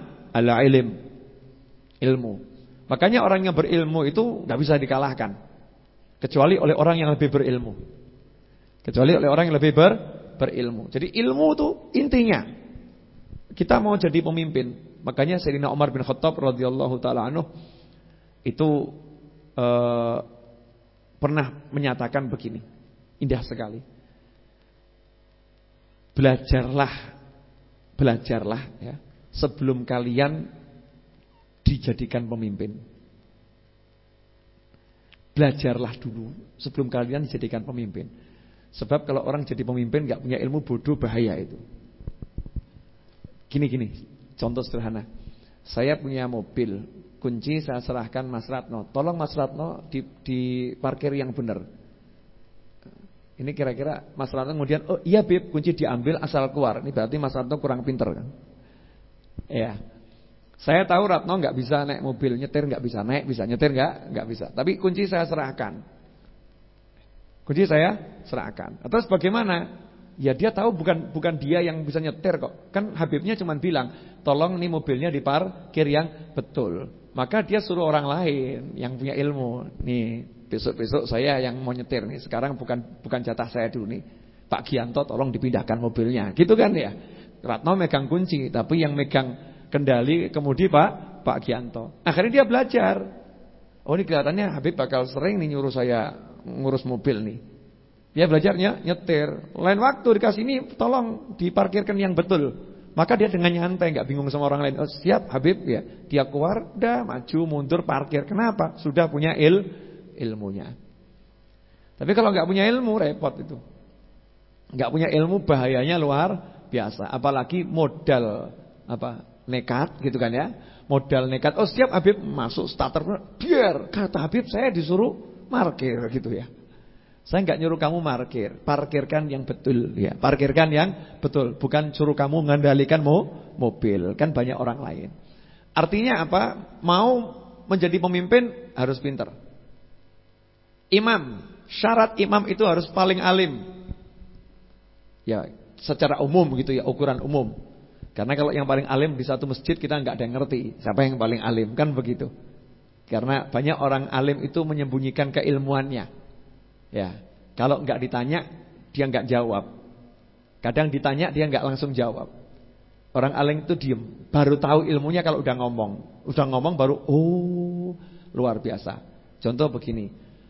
Ilmu. Makanya orang yang berilmu itu enggak bisa dikalahkan. Kecuali oleh orang yang lebih berilmu. Berilmu. Jadi ilmu itu intinya. Kita mau jadi pemimpin. Makanya Sayyidina Umar bin Khattab radhiyallahu taala anhu itu pernah menyatakan begini. Indah sekali. Belajarlah ya, sebelum kalian dijadikan pemimpin. Belajarlah dulu sebelum kalian dijadikan pemimpin. Sebab kalau orang jadi pemimpin enggak punya ilmu, bodoh, bahaya itu. Gini, contoh sederhana. Saya punya mobil, kunci saya serahkan Mas Ratno. Tolong Mas Ratno di parkir yang benar. Ini kira-kira Mas Ratno kemudian, oh iya Beb, kunci diambil asal keluar. Ini berarti Mas Ratno kurang pinter kan? Ya. Saya tahu Ratno enggak bisa naik mobil, nyetir enggak bisa, naik bisa, nyetir enggak bisa. Tapi kunci saya serahkan. Terus bagaimana? Ya dia tahu bukan dia yang bisa nyetir kok. Kan Habibnya cuma bilang, "Tolong nih mobilnya diparkir yang betul." Maka dia suruh orang lain yang punya ilmu. Nih, besok-besok saya yang mau nyetir nih. Sekarang bukan jatah saya dulu nih. Pak Gianto tolong dipindahkan mobilnya. Gitu kan ya. Ratno megang kunci, tapi yang megang kendali kemudi Pak Gianto. Akhirnya dia belajar. Oh, ini kelihatannya Habib bakal sering nih nyuruh saya ngurus mobil nih. Dia belajarnya nyetir. Lain waktu dikasih ini tolong diparkirkan yang betul. Maka dia dengan nyantai, enggak bingung sama orang lain. Oh, siap Habib ya. Dia keluar, udah maju mundur parkir. Kenapa? Sudah punya ilmunya. Tapi kalau enggak punya ilmu repot itu. Enggak punya ilmu bahayanya luar biasa. Apalagi modal nekat gitu kan ya. Modal nekat. Oh, siap Habib, masuk starter. Biar kata Habib saya disuruh parkir gitu ya. Saya enggak nyuruh kamu parkirkan yang betul ya. Parkirkan yang betul, bukan suruh kamu mengendalikan mobil. Kan banyak orang lain. Artinya apa? Mau menjadi pemimpin harus pintar. Imam, syarat imam itu harus paling alim. Ya, secara umum gitu ya, ukuran umum. Karena kalau yang paling alim di satu masjid kita enggak ada yang ngerti siapa yang paling alim, kan begitu. Karena banyak orang alim itu menyembunyikan keilmuannya. Ya, kalau enggak ditanya dia enggak jawab. Kadang ditanya dia enggak langsung jawab. Orang alim itu diem, baru tahu ilmunya kalau udah ngomong. Udah ngomong baru luar biasa. Contoh begini.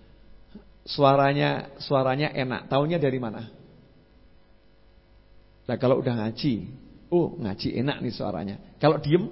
Suaranya enak, taunya dari mana? Nah, kalau udah ngaji, ngaji enak nih suaranya. Kalau diem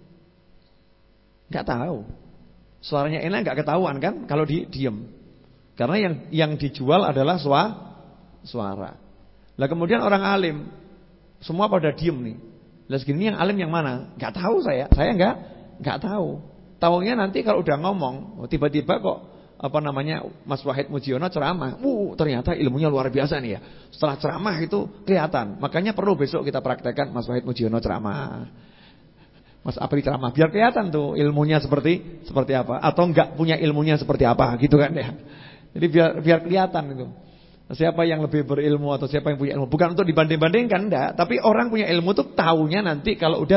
enggak tahu. Suaranya enak enggak ketahuan kan kalau diem. Karena yang dijual adalah suara. Lah kemudian orang alim semua pada diem nih. Lah segini yang alim yang mana? Enggak tahu saya. Saya enggak tahu. Taunya nanti kalau udah ngomong, tiba-tiba kok Mas Wahid Mujiono ceramah. Ternyata ilmunya luar biasa nih ya. Setelah ceramah itu kelihatan. Makanya perlu besok kita praktekkan Mas Wahid Mujiono ceramah. Mas Apri ceramah biar kelihatan tuh ilmunya seperti apa atau enggak punya ilmunya seperti apa gitu kan ya. Jadi biar kelihatan itu. Siapa yang lebih berilmu atau siapa yang punya ilmu. Bukan untuk dibanding-bandingkan enggak, tapi orang punya ilmu tuh taunya nanti kalau udah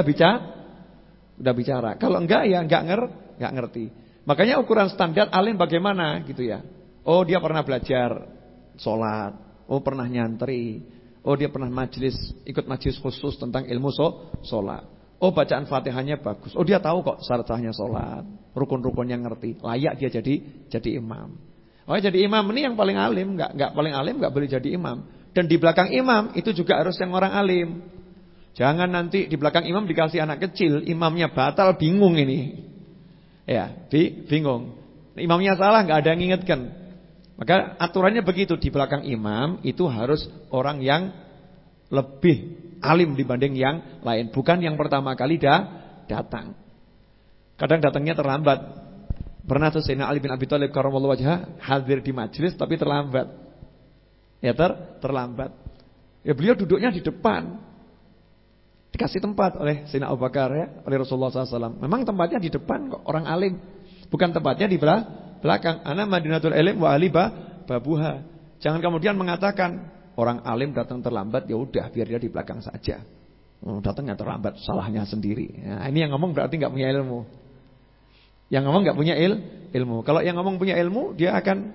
bicara. Kalau enggak ya enggak ngerti. Makanya ukuran standar alim bagaimana gitu ya. Oh, dia pernah belajar sholat. Oh, pernah nyantri. Oh, dia pernah ikut majelis khusus tentang ilmu sholat. Oh, bacaan Fatihahnya bagus. Oh, dia tahu kok syarat-syaratnya sholat. Rukun-rukunnya ngerti. Layak dia jadi imam. Oh, jadi imam ini yang paling alim, enggak paling alim enggak boleh jadi imam. Dan di belakang imam itu juga harus yang orang alim. Jangan nanti di belakang imam dikasih anak kecil, imamnya batal, bingung ini. Ya, bingung. Imamnya salah enggak ada yang ngingetkan. Maka aturannya begitu, di belakang imam itu harus orang yang lebih alim dibanding yang lain, bukan yang pertama kali datang. Kadang datangnya terlambat. Pernah tuh Sayyidina Ali bin Abi Thalib karramallahu wajhah hadir di majelis tapi terlambat. Ya terlambat. Ya beliau duduknya di depan. Dikasih tempat oleh Sayyidina Abu Bakar ya, oleh Rasulullah SAW. Memang tempatnya di depan kok, orang alim. Bukan tempatnya di belakang. Ana Madinatul Ilm wa ali babuha. Jangan kemudian mengatakan orang alim datang terlambat, ya udah biar dia di belakang saja. Datangnya terlambat, salahnya sendiri. Nah, ini yang ngomong berarti enggak punya ilmu. Yang ngomong enggak punya ilmu. Kalau yang ngomong punya ilmu, dia akan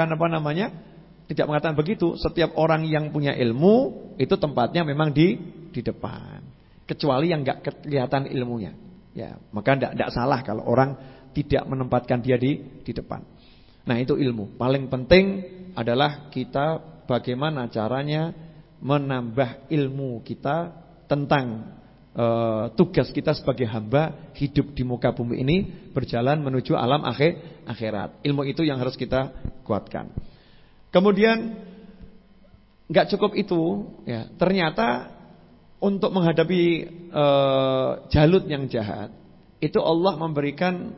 tidak mengatakan begitu. Setiap orang yang punya ilmu itu tempatnya memang di depan. Kecuali yang enggak kelihatan ilmunya. Ya, maka enggak salah kalau orang tidak menempatkan dia di depan. Nah, itu ilmu. Paling penting adalah kita bagaimana caranya menambah ilmu kita tentang tugas kita sebagai hamba hidup di muka bumi ini, berjalan menuju alam akhirat. Ilmu itu yang harus kita kuatkan. Kemudian enggak cukup itu ya, ternyata untuk menghadapi Jalut yang jahat itu Allah memberikan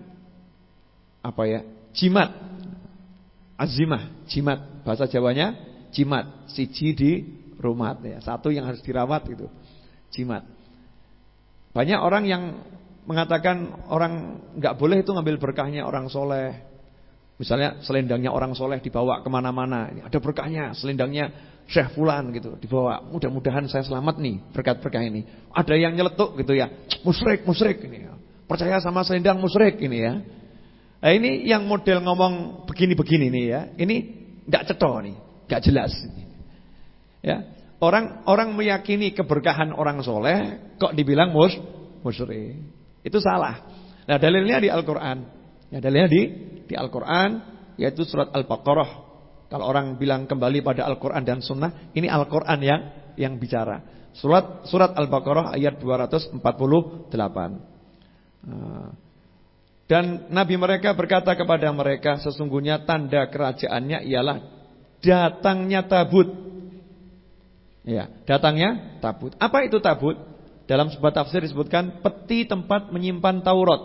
jimat. Azimah, jimat. Bahasa Jawanya jimat, siji di rumat ya. Satu yang harus dirawat itu. Jimat. Banyak orang yang mengatakan orang enggak boleh itu ngambil berkahnya orang soleh. Misalnya selendangnya orang soleh dibawa kemana-mana, ada berkahnya, selendangnya Syekh Fulan gitu dibawa. Mudah-mudahan saya selamat nih berkat-berkah ini. Ada yang nyeletuk gitu ya, musyrik ini ya. Percaya sama selendang musyrik ini ya. Nah, ini yang model ngomong begini-begini nih ya. Ini enggak ceto nih, enggak jelas. Ya. Orang meyakini keberkahan orang soleh kok dibilang musyrik. Itu salah. Nah, dalilnya di Al-Qur'an. Ya, dalilnya di Al-Qur'an, yaitu surat Al-Baqarah. Kalau orang bilang kembali pada Al-Qur'an dan Sunnah, ini Al-Qur'an yang bicara. Surat Al-Baqarah ayat 248. Dan Nabi mereka berkata kepada mereka, sesungguhnya tanda kerajaannya ialah datangnya tabut. Ya, datangnya tabut. Apa itu tabut? Dalam sebuah tafsir disebutkan peti tempat menyimpan Taurat.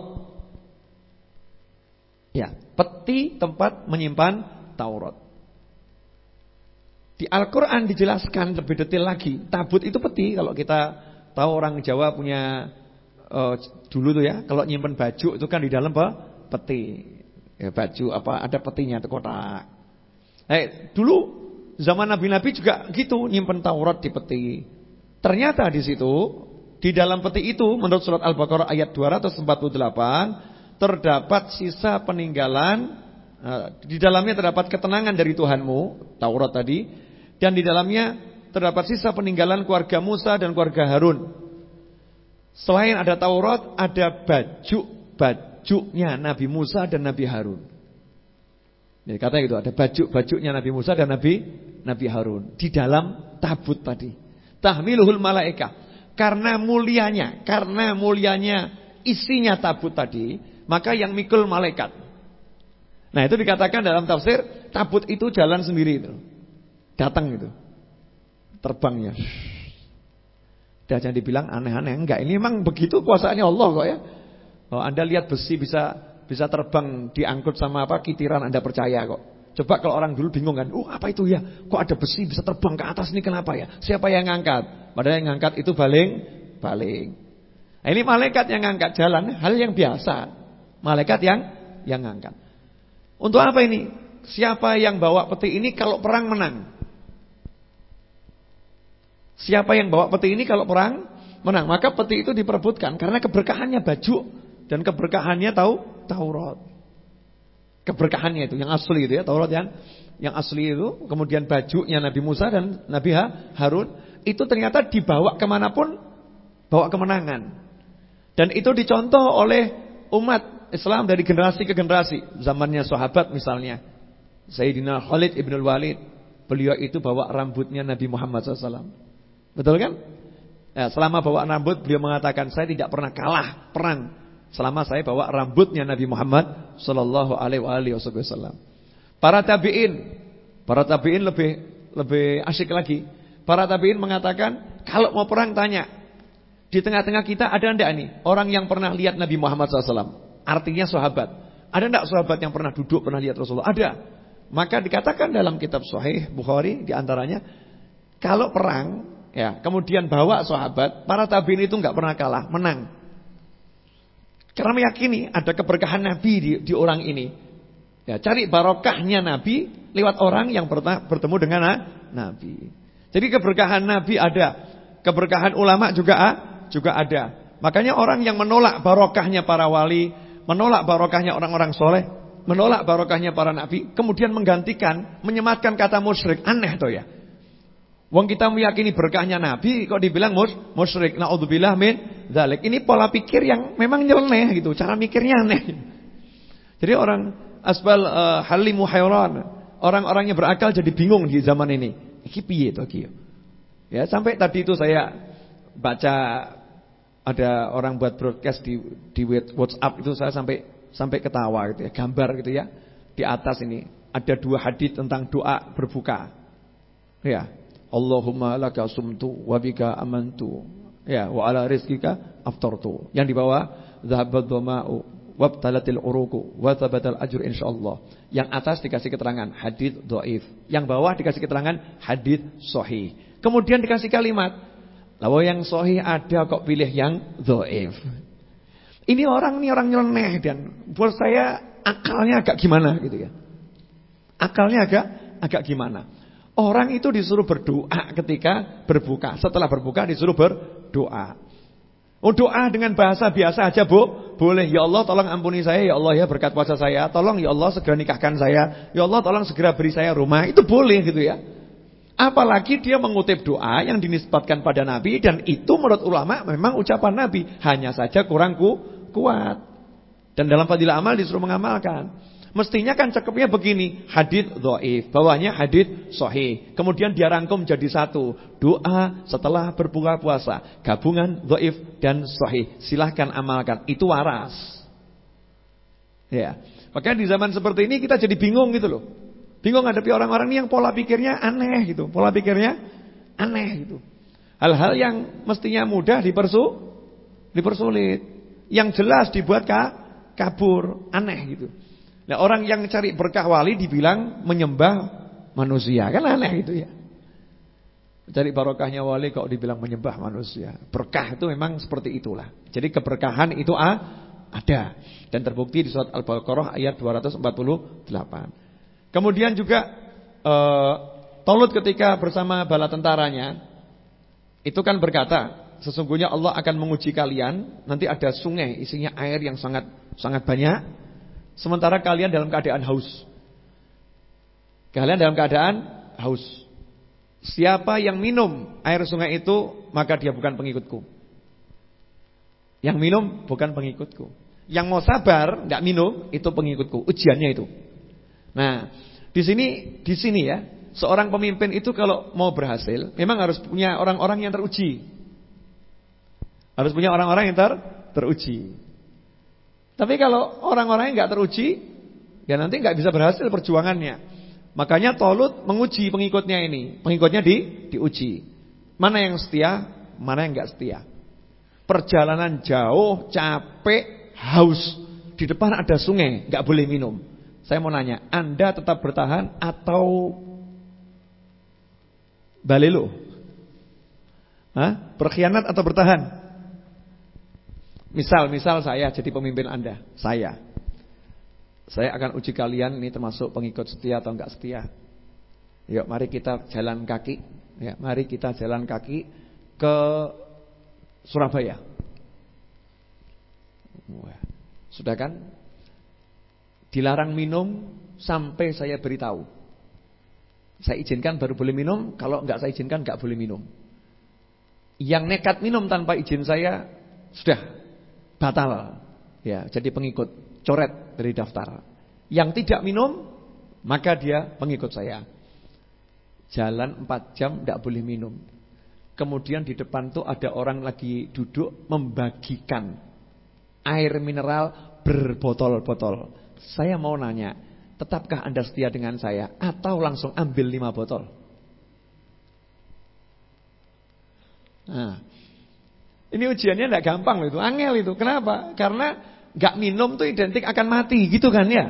Ya, peti tempat menyimpan Taurat. Di Al-Qur'an dijelaskan lebih detail lagi. Tabut itu peti. Kalau kita tahu orang Jawa punya dulu tuh ya, kalau nyimpen baju itu kan di dalam peti. Ya, baju apa ada petinya itu kotak. Dulu zaman Nabi-Nabi juga gitu, nyimpen Taurat di peti. Ternyata di situ, di dalam peti itu menurut surat Al-Baqarah ayat 248 terdapat sisa peninggalan, di dalamnya terdapat ketenangan dari Tuhanmu, Taurat tadi, dan di dalamnya terdapat sisa peninggalan keluarga Musa dan keluarga Harun. Selain ada Taurat, ada bajunya Nabi Musa dan Nabi Harun. Jadi katanya gitu, ada bajunya Nabi Musa dan Nabi Harun di dalam tabut tadi. Tahmiluhul malaikah. Karena mulianya isinya tabut tadi, maka yang mikul malaikat. Nah, itu dikatakan dalam tafsir, tabut itu jalan sendiri itu. Datang itu. Terbangnya. Dah jangan dibilang aneh-aneh, enggak. Ini memang begitu kuasaannya Allah kok ya. Oh, Anda lihat besi bisa terbang diangkut sama kitiran, Anda percaya kok. Coba kalau orang dulu bingung kan, apa itu ya? Kok ada besi bisa terbang ke atas ini kenapa ya? Siapa yang ngangkat? Padahal yang ngangkat itu baling. Nah, ini malaikat yang ngangkat jalan, hal yang biasa. Malaikat yang ngangkat. Untuk apa ini? Siapa yang bawa peti ini kalau perang menang? Siapa yang bawa peti ini kalau perang menang? Maka peti itu diperebutkan karena keberkahannya baju dan keberkahannya Taurat. Keberkahannya itu yang asli itu ya, Taurat yang asli itu, kemudian bajunya Nabi Musa dan Nabi Harun itu ternyata dibawa kemanapun bawa kemenangan. Dan itu dicontoh oleh umat Islam dari generasi ke generasi. Zamannya sahabat misalnya Sayyidina Khalid ibn Walid, beliau itu bawa rambutnya Nabi Muhammad SAW. Betul kan? Ya, selama bawa rambut beliau mengatakan, saya tidak pernah kalah perang selama saya bawa rambutnya Nabi Muhammad sallallahu alaihi wasallam. Para tabi'in lebih asyik lagi. Para tabi'in mengatakan, kalau mau perang tanya, di tengah-tengah kita ada enggak nih orang yang pernah lihat Nabi Muhammad SAW? Artinya sahabat. Ada enggak sahabat yang pernah duduk pernah lihat Rasulullah? Ada. Maka dikatakan dalam kitab Sahih Bukhari di antaranya, kalau perang ya, kemudian bawa sahabat, para tabi'in itu enggak pernah kalah, menang. Karena meyakini ada keberkahan Nabi di orang ini. Ya, cari barokahnya Nabi lewat orang yang pernah bertemu dengan Nabi. Jadi keberkahan Nabi ada, keberkahan ulama juga ada. Makanya orang yang menolak barokahnya para wali, menolak barokahnya orang-orang soleh, menolak barokahnya para nabi, kemudian menggantikan, menyematkan kata musyrik, aneh toh ya. Wong kita meyakini berkahnya Nabi kok dibilang musyrik. Naudzubillah min dzalik. Ini pola pikir yang memang nyeleneh gitu. Cara mikirnya aneh. Jadi orang asbal halimu hayran. Orang-orangnya berakal jadi bingung di zaman ini. Iki piye to iki? Ya, sampai tadi itu saya baca ada orang buat broadcast di WhatsApp itu, saya sampai ketawa gitu ya. Gambar gitu ya. Di atas ini ada 2 hadits tentang doa berbuka. Ya. Allahumma laka sumtu wa bika amantu ya wa ala rizqika aftartu. Yang di bawah dhahabad dhama'u wabtalatil uruqu wa thabatal ajr insyaallah. Yang atas dikasih keterangan hadits dhaif, yang bawah dikasih keterangan hadits sahih. Kemudian dikasih kalimat, lawa yang sahih ada kok pilih yang dhaif. Ini orang nyeleneh dan buat saya akalnya agak gimana gitu ya. Akalnya agak gimana. Orang itu disuruh berdoa ketika berbuka. Setelah berbuka disuruh berdoa. Doa dengan bahasa biasa aja boleh. Ya Allah tolong ampuni saya. Ya Allah ya berkat puasa saya. Tolong ya Allah segera nikahkan saya. Ya Allah tolong segera beri saya rumah. Itu boleh gitu ya. Apalagi dia mengutip doa yang dinisbatkan pada Nabi. Dan itu menurut ulama memang ucapan Nabi. Hanya saja kurang kuat. Dan dalam fadilah amal disuruh mengamalkan. Mestinya kan cakepnya begini, hadits dhaif, bawahnya hadits sahih. Kemudian dia rangkum jadi satu, doa setelah berbuka puasa, gabungan dhaif dan sahih. Silahkan amalkan, itu waras. Ya. Makanya di zaman seperti ini kita jadi bingung gitu loh. Bingung hadapi orang-orang ini yang pola pikirnya aneh gitu, pola pikirnya aneh gitu. Hal-hal yang mestinya mudah dipersulit. Yang jelas dibuat kabur, aneh gitu. Nah, orang yang cari berkah wali dibilang menyembah manusia, kan aneh gitu ya. Cari barokahnya wali kok dibilang menyembah manusia. Berkah itu memang seperti itulah. Jadi keberkahan itu ada dan terbukti di surat Al-Baqarah ayat 248. Kemudian juga Talut ketika bersama bala tentaranya itu kan berkata, sesungguhnya Allah akan menguji kalian. Nanti ada sungai isinya air yang sangat banyak. Sementara kalian dalam keadaan haus. Kalian dalam keadaan haus. Siapa yang minum air sungai itu, maka dia bukan pengikutku. Yang minum bukan pengikutku. Yang mau sabar enggak minum itu pengikutku. Ujiannya itu. Nah, di sini ya, seorang pemimpin itu kalau mau berhasil, memang harus punya orang-orang yang teruji. Harus punya orang-orang yang teruji. Tapi kalau orang-orang yang enggak teruji, ya nanti enggak bisa berhasil perjuangannya. Makanya Talut menguji pengikutnya ini. Pengikutnya diuji. Mana yang setia, mana yang enggak setia. Perjalanan jauh, capek, haus. Di depan ada sungai, enggak boleh minum. Saya mau nanya, Anda tetap bertahan atau balelo? Berkhianat atau bertahan? Misal saya jadi pemimpin Anda, saya akan uji kalian ini termasuk pengikut setia atau enggak setia. Yuk mari kita jalan kaki, ya, mari kita jalan kaki ke Surabaya. Wah, sudah kan? Dilarang minum sampai saya beritahu. Saya izinkan baru boleh minum, kalau enggak saya izinkan enggak boleh minum. Yang nekat minum tanpa izin saya sudah batal, ya, jadi pengikut, coret dari daftar. Yang tidak minum, maka dia pengikut saya. Jalan 4 jam tidak boleh minum. Kemudian di depan tuh ada orang lagi duduk membagikan air mineral berbotol-botol. Saya mau nanya, tetapkah Anda setia dengan saya atau langsung ambil 5 botol? Nah, ini ujiannya tidak gampang loh itu, angel itu. Kenapa? Karena gak minum tuh identik akan mati, gitu kan ya.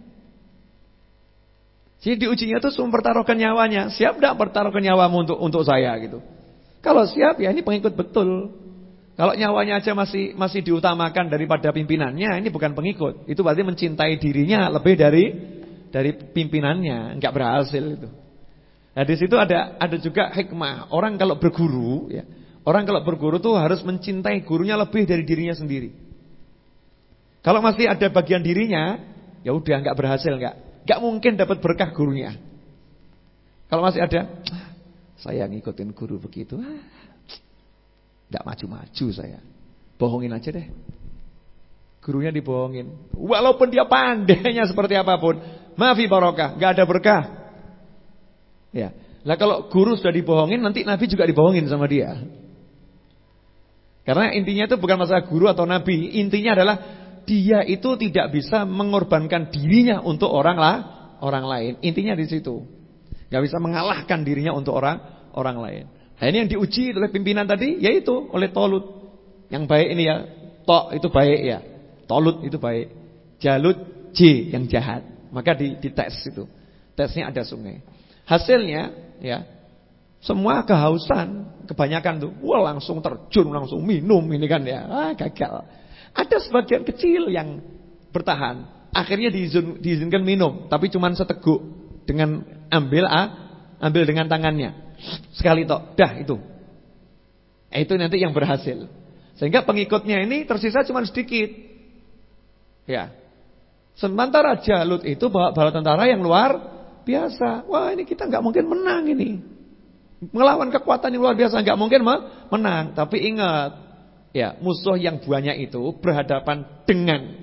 Jadi diujinya tuh mempertaruhkan nyawanya. Siap tidak pertaruhkan nyawamu untuk saya gitu. Kalau siap ya ini pengikut betul. Kalau nyawanya aja masih diutamakan daripada pimpinannya, ini bukan pengikut. Itu berarti mencintai dirinya lebih dari pimpinannya, enggak berhasil itu. Nah, di situ ada juga hikmah. Orang kalau berguru ya, orang kalau berguru tuh harus mencintai gurunya lebih dari dirinya sendiri. Kalau masih ada bagian dirinya, ya udah enggak berhasil, enggak mungkin dapat berkah gurunya. Kalau masih ada, saya ngikutin guru begitu, enggak maju-maju saya. Bohongin aja deh. Gurunya dibohongin. Walaupun dia pandainya seperti apapun, maafi barokah, enggak ada berkah. Ya. Lah kalau guru sudah dibohongin, nanti nabi juga dibohongin sama dia. Karena intinya itu bukan masalah guru atau nabi, intinya adalah dia itu tidak bisa mengorbankan dirinya untuk orang lain. Intinya di situ. Enggak bisa mengalahkan dirinya untuk orang lain. Nah, ini yang diuji oleh pimpinan tadi, yaitu oleh Talut. Yang baik ini ya, itu baik ya. Talut itu baik. Jalut J yang jahat. Maka dites itu. Tesnya ada sungai. Hasilnya ya, semua kehausan, kebanyakan tuh, wah langsung terjun, langsung minum ini kan ya. Gagal. Ada sebagian kecil yang bertahan. Akhirnya diizinkan minum, tapi cuma seteguk dengan ambil dengan tangannya. Sekali tok, dah itu. Itu nanti yang berhasil. Sehingga pengikutnya ini tersisa cuma sedikit. Ya. Sementara Jalut itu bawa bala tentara yang luar biasa. Wah, ini kita enggak mungkin menang ini. Melawan kekuatan yang luar biasa enggak mungkin menang. Tapi ingat, ya, musuh yang banyak itu berhadapan dengan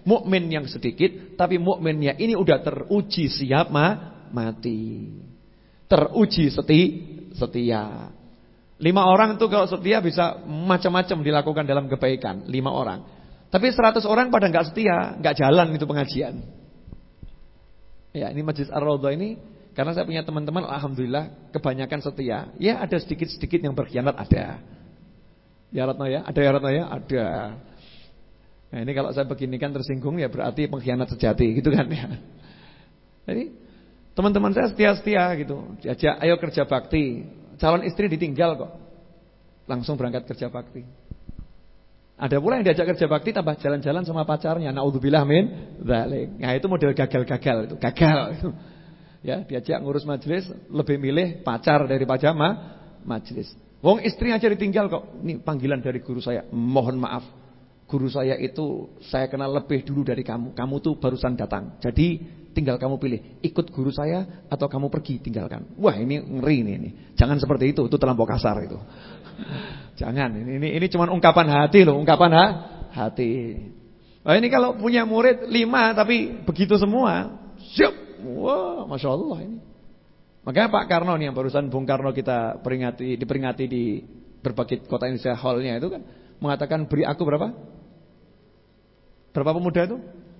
mukmin yang sedikit, tapi mukminnya ini udah teruji siap mati. Teruji setia. 5 orang itu kalau setia bisa macam-macam dilakukan dalam kebaikan. 5 orang. Tapi 100 orang pada nggak setia, nggak jalan itu pengajian. Ya, ini Majlis Ar-Raudhah ini karena saya punya teman-teman alhamdulillah kebanyakan setia. Ya ada sedikit-sedikit yang berkhianat ada. Ya Ratno ya, ada ya Ratno ya, ada. Nah, ini kalau saya begini kan tersinggung ya berarti pengkhianat sejati gitu kan ya. Jadi teman-teman saya setia-setia gitu. Diajak ayo kerja bakti. Calon istri ditinggal kok. Langsung berangkat kerja bakti. Ada pula yang diajak kerja bakti tambah jalan-jalan sama pacarnya. Naudzubillah min dzalik. Nah, itu model gagal-gagal itu, gagal itu. Ya, diajak ngurus majelis lebih milih pacar daripada majelis. Wong istri aja ditinggal kok. Ini panggilan dari guru saya. Mohon maaf. Guru saya itu saya kenal lebih dulu dari kamu. Kamu tuh barusan datang. Jadi tinggal kamu pilih, ikut guru saya atau kamu pergi tinggalkan. Wah, ini ngeri ini. Jangan seperti itu terlampau kasar itu. Jangan. Ini cuma ungkapan hati loh, ungkapan hati. Nah, ini kalau punya murid 5 tapi begitu semua, siap. Wah, Masya Allah ini. Makanya Pak Karno nih yang barusan Bung Karno kita diperingati di berbagai kota Indonesia hall-nya itu kan mengatakan beri aku berapa? Berapa pemuda itu?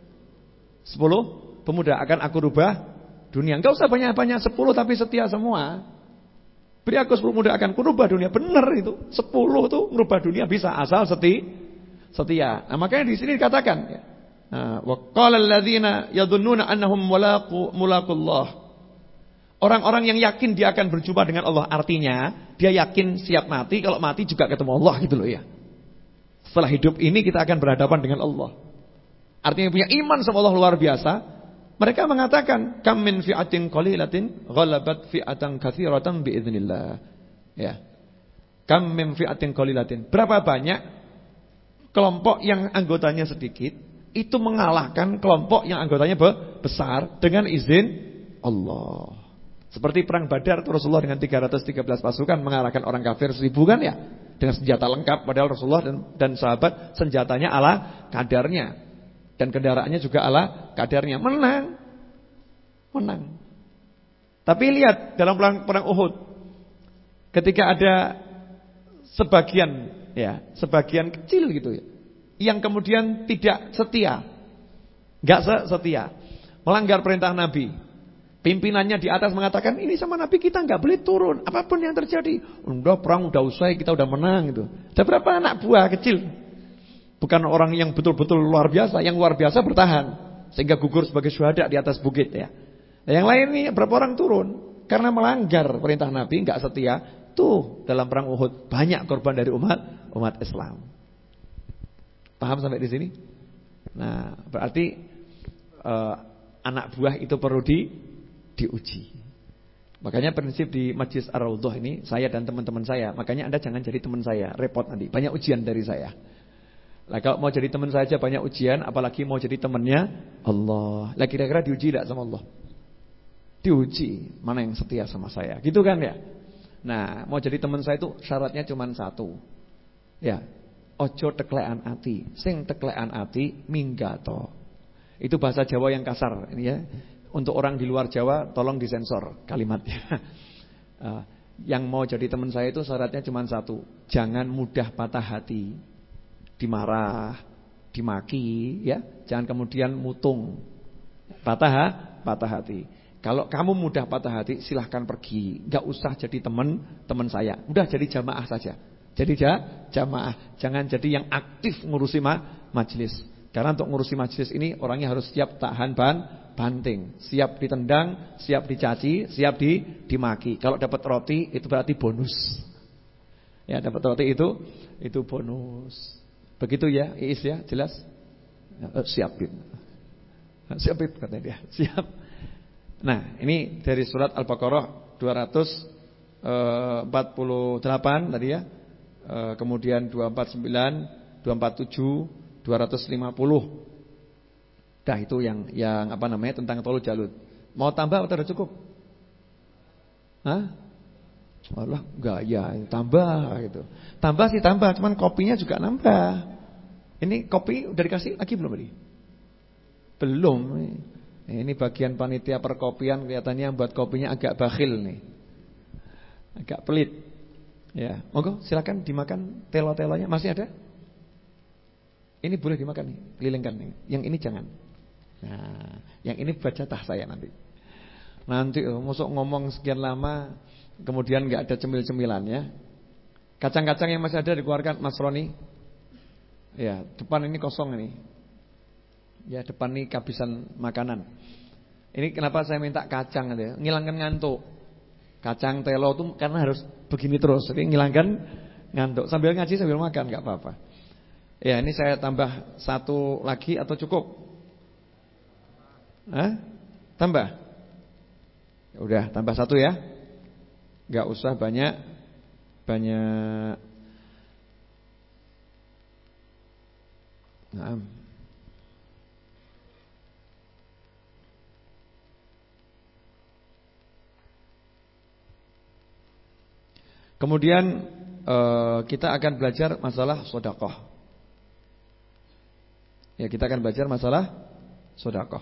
10 pemuda akan aku rubah dunia. Enggak usah banyak-banyak 10 tapi setia semua. Beri aku 10 pemuda akan ku rubah dunia. Benar itu. 10 tuh merubah dunia bisa asal setia. Nah, makanya di sini dikatakan ya. Wa qala alladziina yadhunnuna annahum mulaqullah. Orang-orang yang yakin dia akan berjumpa dengan Allah, artinya dia yakin siap mati, kalau mati juga ketemu Allah gitu loh ya. Setelah hidup ini kita akan berhadapan dengan Allah. Artinya punya iman sama Allah luar biasa. Mereka mengatakan kam min fi'atin qalilatin ghalabat fi'atan katsiratan biidznillah. Ya. Kam min fi'atin qalilatin. Berapa banyak kelompok yang anggotanya sedikit itu mengalahkan kelompok yang anggotanya besar dengan izin Allah. Seperti perang Badar Rasulullah dengan 313 pasukan mengalahkan orang kafir 1000 kan ya. Dengan senjata lengkap padahal Rasulullah dan sahabat senjatanya ala kadarnya. Dan kendaraannya juga ala kadarnya. Menang. Tapi lihat dalam perang Uhud. Ketika ada sebagian kecil gitu ya, yang kemudian tidak setia. Enggak setia. Melanggar perintah Nabi. Pimpinannya di atas mengatakan ini sama Nabi kita enggak boleh turun. Apapun yang terjadi. Udah perang udah usai, kita udah menang gitu. Ada berapa anak buah kecil? Bukan orang yang betul-betul luar biasa. Yang luar biasa bertahan sehingga gugur sebagai syuhada di atas bukit ya. Nah, yang lain nih berapa orang turun karena melanggar perintah Nabi, enggak setia. Tuh dalam perang Uhud banyak korban dari umat Islam. Paham sampai di sini? Nah, berarti anak buah itu perlu diuji. Makanya prinsip di Majlis Ar-Raudhah ini saya dan teman-teman saya, makanya Anda jangan jadi teman saya, repot nanti. Banyak ujian dari saya. Lah kalau mau jadi teman saya aja banyak ujian, apalagi mau jadi temannya Allah. Lah kira-kira diuji enggak sama Allah? Diuji, mana yang setia sama saya. Gitu kan ya? Nah, mau jadi teman saya itu syaratnya cuma satu. Ya. Ojo teklekan ati. Sing teklekan ati minggato. Itu bahasa Jawa yang kasar ini ya. Untuk orang di luar Jawa tolong disensor kalimatnya. Yang mau jadi teman saya itu syaratnya cuma satu. Jangan mudah patah hati. Dimarah, dimaki ya. Jangan kemudian mutung. Patah hati. Kalau kamu mudah patah hati silahkan pergi. Enggak usah jadi teman saya. Udah jadi jamaah saja. Jadi jamaah. Jangan jadi yang aktif ngurusi majelis. Karena untuk ngurusi majelis ini orangnya harus siap tahan banting, siap ditendang, siap dicaci, siap dimaki. Kalau dapat roti itu berarti bonus. Ya, dapat roti itu bonus. Begitu ya, Iis ya, jelas? Siap katanya dia. Siap. Nah, ini dari surat Al-Baqarah 248 tadi ya. Kemudian 249, 247, 250. Dah itu yang apa namanya tentang Tolu Jalut. Mau tambah atau udah cukup? Hah? Walah, enggak ya, tambah gitu. Tambah, cuman kopinya juga nambah. Ini kopi udah dikasih lagi belum tadi? Belum. Ini bagian panitia perkopian kelihatannya yang buat kopinya agak bakhil nih. Agak pelit. Ya, monggo silakan dimakan telo-telonya. Masih ada? Ini boleh dimakan nih, kelilingkan nih. Yang ini jangan. Nah, yang ini buat jatah saya nanti. Nanti masuk ngomong sekian lama kemudian enggak ada cemil-cemilannya. Kacang-kacang yang masih ada dikeluarkan Mas Roni. Ya, depan ini kosong ini. Ya, depan ini kehabisan makanan. Ini kenapa saya minta kacang ya? Ngilangkan ngantuk. Kacang telo itu karena harus begini terus. Jadi ngilangkan ngantuk. Sambil ngaji sambil makan enggak apa-apa. Ya, ini saya tambah satu lagi atau cukup? Hah? Tambah? Ya udah, tambah satu ya. Enggak usah banyak. Nah. Kemudian kita akan belajar masalah sedekah. Ya, kita akan belajar masalah sedekah.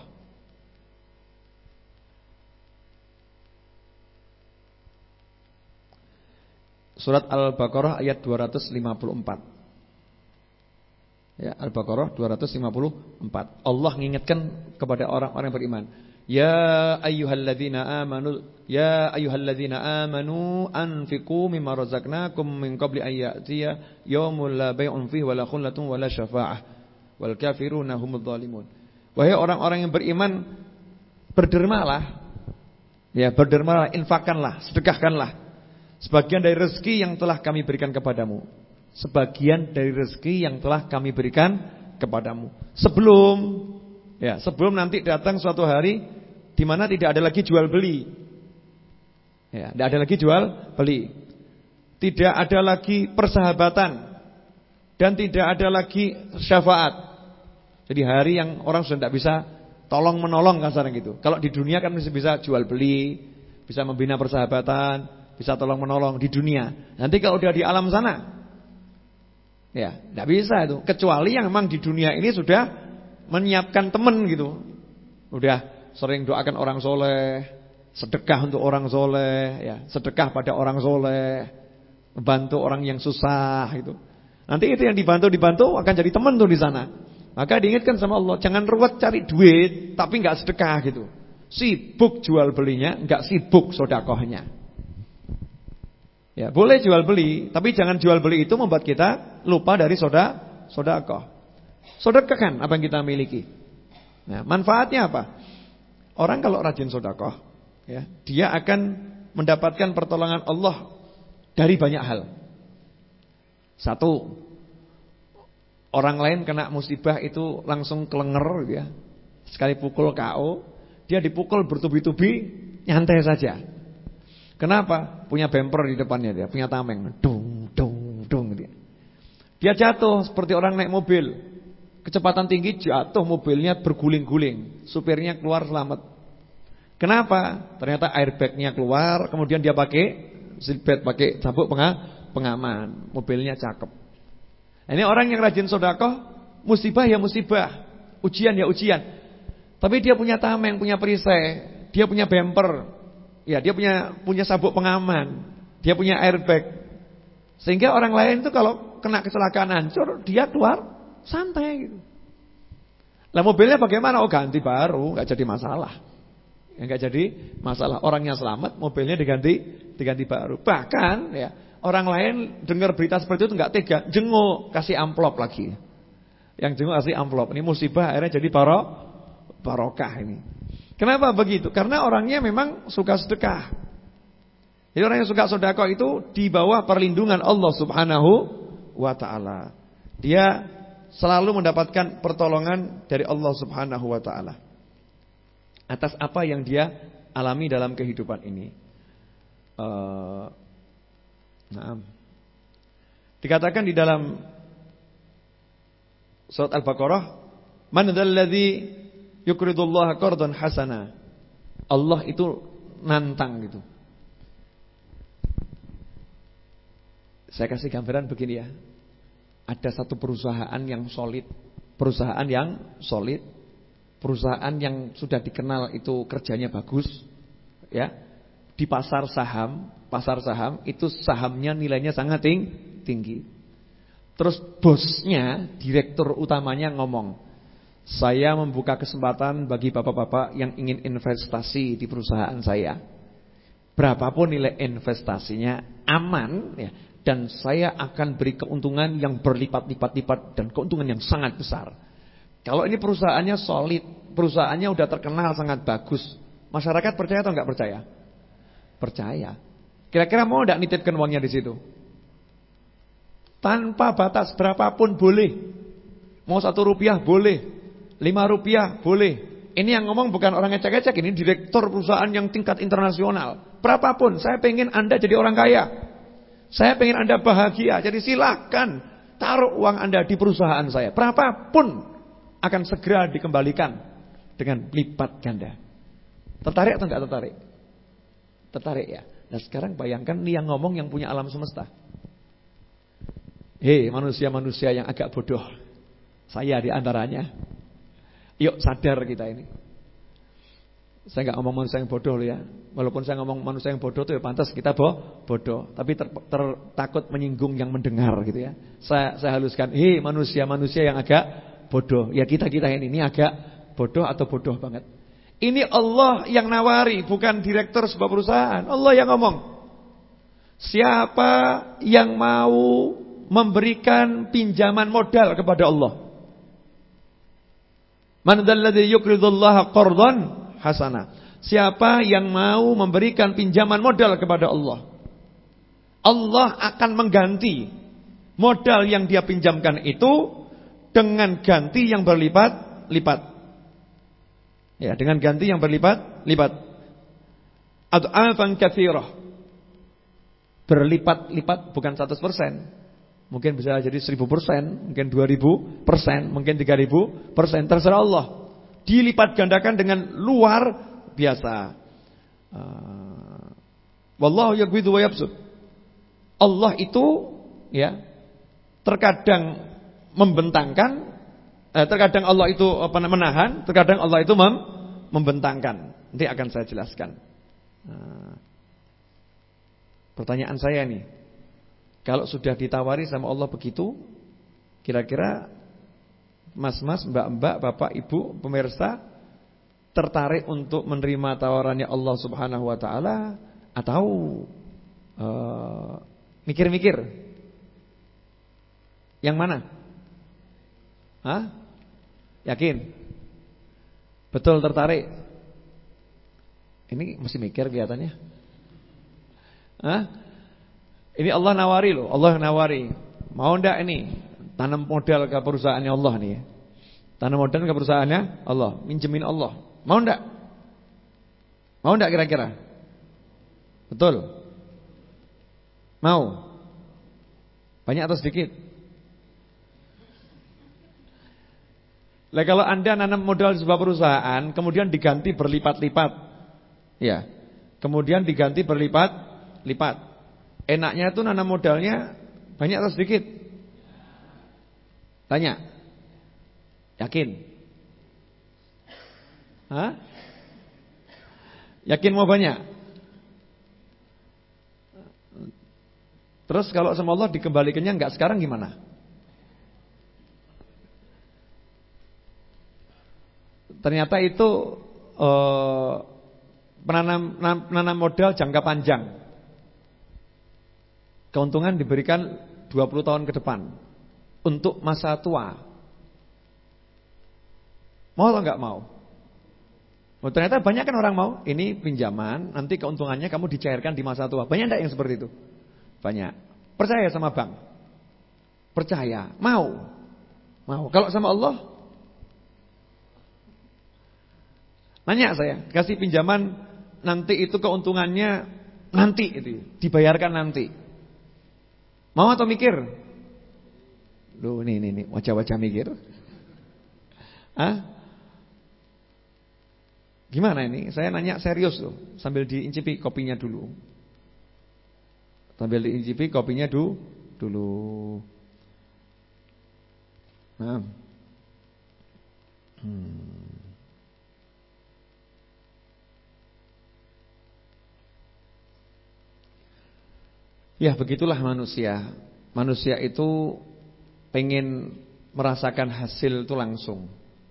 Surat Al-Baqarah ayat 254. Ya, Al-Baqarah 254. Allah mengingatkan kepada orang-orang yang beriman. Ya ayyuhalladzina amanu anfiqu mimma razaqnakum min qabli an ya'tiya yaumul la bay'un fihi wala khullatun wala syafa'ah wal kafiruna humudz zalimun. Wahai orang-orang yang beriman, berdermalah. Ya, berdermalah, infakkanlah, sedekahkanlah sebagian dari rezeki yang telah kami berikan kepadamu. Sebagian dari rezeki yang telah kami berikan kepadamu. Sebelum nanti datang suatu hari di mana tidak ada lagi jual beli. Ya, tidak ada lagi jual beli. Tidak ada lagi persahabatan dan tidak ada lagi syafaat. Jadi hari yang orang sudah tidak bisa tolong menolong kasarnya gitu. Kalau di dunia kan masih bisa jual beli, bisa membina persahabatan, bisa tolong menolong di dunia. Nanti kalau udah di alam sana, ya, tidak bisa itu. Kecuali yang memang di dunia ini sudah menyiapkan teman gitu. Udah sering doakan orang soleh, sedekah untuk orang soleh, ya, sedekah pada orang soleh, membantu orang yang susah gitu. Nanti itu yang dibantu akan jadi teman tuh di sana. Maka diingatkan sama Allah, jangan ruwet cari duit tapi enggak sedekah gitu. Sibuk jual belinya, enggak sibuk sedekahnya. Ya, boleh jual beli, tapi jangan jual beli itu membuat kita lupa dari sedekah. Sedekahkan apa yang kita miliki. Nah, manfaatnya apa? Orang kalau rajin sedekah, ya, dia akan mendapatkan pertolongan Allah dari banyak hal. Satu, orang lain kena musibah itu langsung kelenger ya. Sekali pukul KO, dia dipukul bertubi-tubi nyantai saja. Kenapa? Punya bumper di depannya dia, punya tameng. Dung dung dung gitu. Dia jatuh seperti orang naik mobil. Kecepatan tinggi jatuh, mobilnya berguling-guling. Supirnya keluar selamat. Kenapa? Ternyata airbagnya keluar, kemudian dia pakai seatbelt, pakai sabuk pengaman. Mobilnya cakep. Ini orang yang rajin sedekah, musibah ya musibah, ujian ya ujian. Tapi dia punya tameng, punya perisai, dia punya bumper, ya dia punya sabuk pengaman, dia punya airbag. Sehingga orang lain itu kalau kena kecelakaan hancur, dia keluar santai gitu. Lah mobilnya bagaimana? Oh, ganti baru, enggak jadi masalah. Enggak jadi masalah. Orangnya selamat, mobilnya diganti baru. Bahkan ya, orang lain dengar berita seperti itu enggak tega, jenguk, kasih amplop lagi. Yang jenguk kasih amplop. Ini musibah akhirnya jadi barokah ini. Kenapa begitu? Karena orangnya memang suka sedekah. Jadi orang yang suka sedekah itu di bawah perlindungan Allah Subhanahu wa taala. Dia selalu mendapatkan pertolongan dari Allah Subhanahu wa taala atas apa yang dia alami dalam kehidupan ini. Dikatakan di dalam surat Al-Baqarah, "Man dzalladzi yuqridullaha qardan hasana." Allah itu nantang gitu. Saya kasih gambaran begini ya. Ada satu perusahaan yang solid, perusahaan yang sudah dikenal itu kerjanya bagus, ya. Di pasar saham itu sahamnya nilainya sangat tinggi. Terus bosnya, direktur utamanya ngomong, "Saya membuka kesempatan bagi bapak-bapak yang ingin investasi di perusahaan saya. Berapapun nilai investasinya aman ya, dan saya akan beri keuntungan yang berlipat-lipat dan keuntungan yang sangat besar." Kalau ini perusahaannya solid, perusahaannya udah terkenal sangat bagus, masyarakat percaya atau enggak percaya? Percaya. Kira-kira mau enggak nitipkan uangnya di situ? Tanpa batas, berapapun boleh. Mau 1 rupiah boleh, 5 rupiah boleh. Ini yang ngomong bukan orang ngecek-ngecek, ini direktur perusahaan yang tingkat internasional. Berapapun, saya pengen Anda jadi orang kaya, saya pengen Anda bahagia. Jadi silakan taruh uang Anda di perusahaan saya. Berapapun akan segera dikembalikan dengan lipat ganda. Tertarik atau enggak tertarik? Tertarik ya. Nah sekarang bayangkan nih yang ngomong yang punya alam semesta. Hei manusia-manusia yang agak bodoh, saya di antaranya. Yuk sadar kita ini. Saya enggak ngomong manusia yang bodoh loh ya. Walaupun saya ngomong manusia yang bodoh itu ya pantas kita bodoh. Tapi takut menyinggung yang mendengar gitu ya. Saya haluskan. Hei manusia-manusia yang agak bodoh. Ya kita ini agak bodoh atau bodoh banget. Ini Allah yang nawari, bukan direktur sebuah perusahaan. Allah yang ngomong. Siapa yang mau memberikan pinjaman modal kepada Allah? Man dzalladzi yuqridullaha qardan hasana. Siapa yang mau memberikan pinjaman modal kepada Allah? Allah akan mengganti modal yang dia pinjamkan itu dengan ganti yang berlipat-lipat. Ya, dengan ganti yang berlipat-lipat. Ad'afan katsirah. Berlipat-lipat bukan 100%. Mungkin bisa jadi 1000%, mungkin 2000%, mungkin 3000%, terserah Allah. Dilipat gandakan dengan luar biasa. Wallahu yaqbidu wa yabsut. Allah itu ya terkadang membentangkan, terkadang Allah itu menahan, terkadang Allah itu membentangkan. Nanti akan saya jelaskan. Pertanyaan saya nih, kalau sudah ditawari sama Allah begitu, kira-kira mas-mas, mbak-mbak, bapak, ibu, pemirsa tertarik untuk menerima tawarannya Allah Subhanahu wa taala atau mikir-mikir? Yang mana? Hah? Yakin? Betul tertarik? Ini mesti mikir kelihatannya. Hah? Ini Allah nawari loh, Allah nawari. Mau ndak ini tanam modal ke perusahaannya Allah nih? Tanam modal ke perusahaannya Allah, minjemin Allah. Mau ndak? Mau ndak kira-kira? Betul? Mau? Banyak atau sedikit? Lah kalau Anda nanam modal di sebuah perusahaan, kemudian diganti berlipat-lipat. Ya. Kemudian diganti berlipat-lipat. Enaknya itu nanam modalnya banyak atau sedikit? Tanya. Yakin? Hah? Yakin mau banyak? Terus kalau sama Allah dikembalikannya enggak sekarang gimana? Ternyata itu menanam modal jangka panjang. Keuntungan diberikan 20 tahun ke depan untuk masa tua. Mau atau enggak mau? Oh, ternyata banyak kan orang mau. Ini pinjaman, nanti keuntungannya kamu dicairkan di masa tua. Banyak enggak yang seperti itu? Banyak. Percaya sama bank? Percaya. Mau? Mau. Kalau sama Allah? Nanya saya, kasih pinjaman nanti itu keuntungannya nanti itu, dibayarkan nanti. Mau atau mikir? Loh, nih wajah-wajah mikir. Hah? Gimana ini? Saya nanya serius loh, sambil diincipi kopinya dulu. Sambil diincipi kopinya dulu. Nah. Ya begitulah manusia. Manusia itu pengen merasakan hasil itu langsung.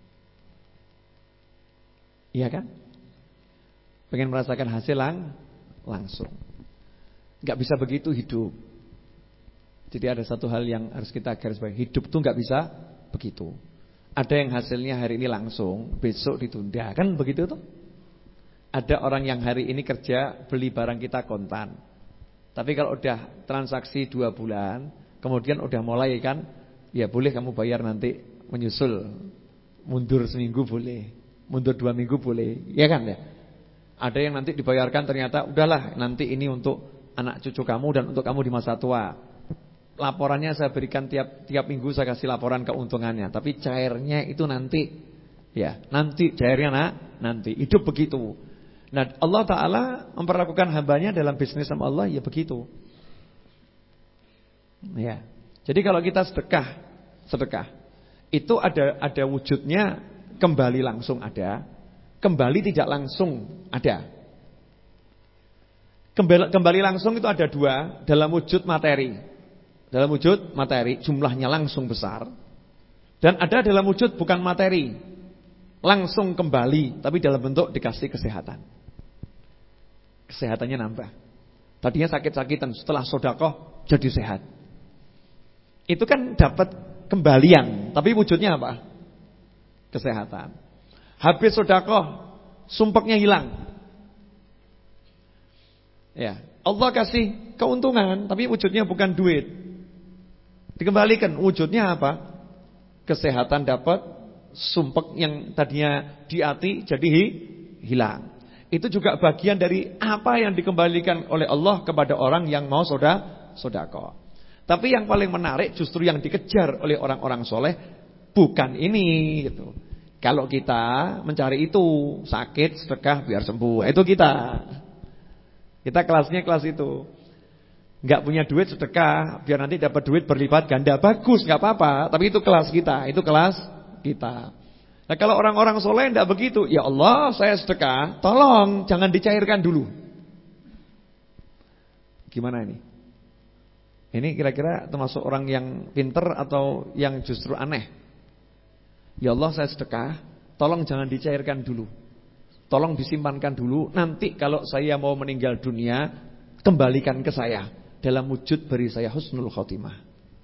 Iya kan? Pengen merasakan hasil langsung. Gak bisa begitu hidup. Jadi ada satu hal yang harus kita garis bawahi. Hidup tuh gak bisa begitu. Ada yang hasilnya hari ini langsung, besok ditunda. Kan begitu tuh? Ada orang yang hari ini kerja, beli barang kita kontan. Tapi kalau udah transaksi 2 bulan, kemudian udah mulai kan, ya boleh kamu bayar nanti menyusul. Mundur seminggu boleh, mundur 2 minggu boleh. Ya kan ya? Ada yang nanti dibayarkan ternyata udahlah nanti ini untuk anak cucu kamu dan untuk kamu di masa tua. Laporannya saya berikan tiap minggu, saya kasih laporan keuntungannya. Tapi cairnya itu nanti. Ya, nanti cairnya nanti. Hidup begitu. Nah, Allah Ta'ala memperlakukan hambanya dalam bisnis sama Allah ya begitu. Ya. Jadi kalau kita sedekah itu ada wujudnya, kembali langsung ada, kembali tidak langsung ada. Kembali langsung itu ada 2 dalam wujud materi. Dalam wujud materi jumlahnya langsung besar. Dan ada dalam wujud bukan materi, langsung kembali tapi dalam bentuk dikasih kesehatan. Kesehatannya nambah. Tadinya sakit-sakitan, setelah sedekah jadi sehat. Itu kan dapat kembalian, tapi wujudnya apa? Kesehatan. Habis sedekah, sumpeknya hilang. Ya, Allah kasih keuntungan, tapi wujudnya bukan duit. Dikembalikan, wujudnya apa? Kesehatan dapat, sumpek yang tadinya di hati jadi hilang. Itu juga bagian dari apa yang dikembalikan oleh Allah kepada orang yang mau sedekah. Tapi yang paling menarik justru yang dikejar oleh orang-orang soleh bukan ini gitu. Kalau kita mencari itu, sakit, sedekah biar sembuh, itu kita. Kita kelasnya kelas itu. Enggak punya duit sedekah biar nanti dapat duit berlipat ganda, bagus, enggak apa-apa, tapi itu kelas kita, itu kelas kita. Nah, kalau orang-orang soleh tidak begitu, ya Allah saya sedekah, tolong jangan dicairkan dulu. Gimana ini? Ini kira-kira termasuk orang yang pinter atau yang justru aneh? Ya Allah saya sedekah, tolong jangan dicairkan dulu. Tolong disimpankan dulu, nanti kalau saya mau meninggal dunia, kembalikan ke saya dalam wujud beri saya husnul khotimah.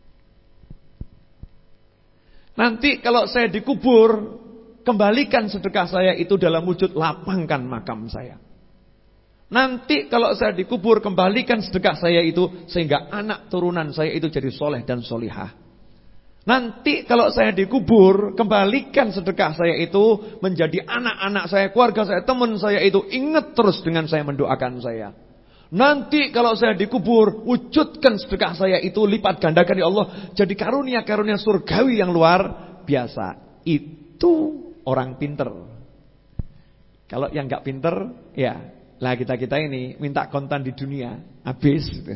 Nanti kalau saya dikubur, kembalikan sedekah saya itu dalam wujud lapangkan makam saya. Nanti kalau saya dikubur, kembalikan sedekah saya itu sehingga anak turunan saya itu jadi soleh dan solihah. Nanti kalau saya dikubur, kembalikan sedekah saya itu menjadi anak-anak saya, keluarga saya, teman saya itu ingat terus dengan saya mendoakan saya. Nanti kalau saya dikubur, wujudkan sedekah saya itu lipat gandakan ya Allah jadi karunia-karunia surgawi yang luar biasa. Itu orang pinter. Kalau yang enggak pinter, ya lah kita ini minta kontan di dunia, habis gitu.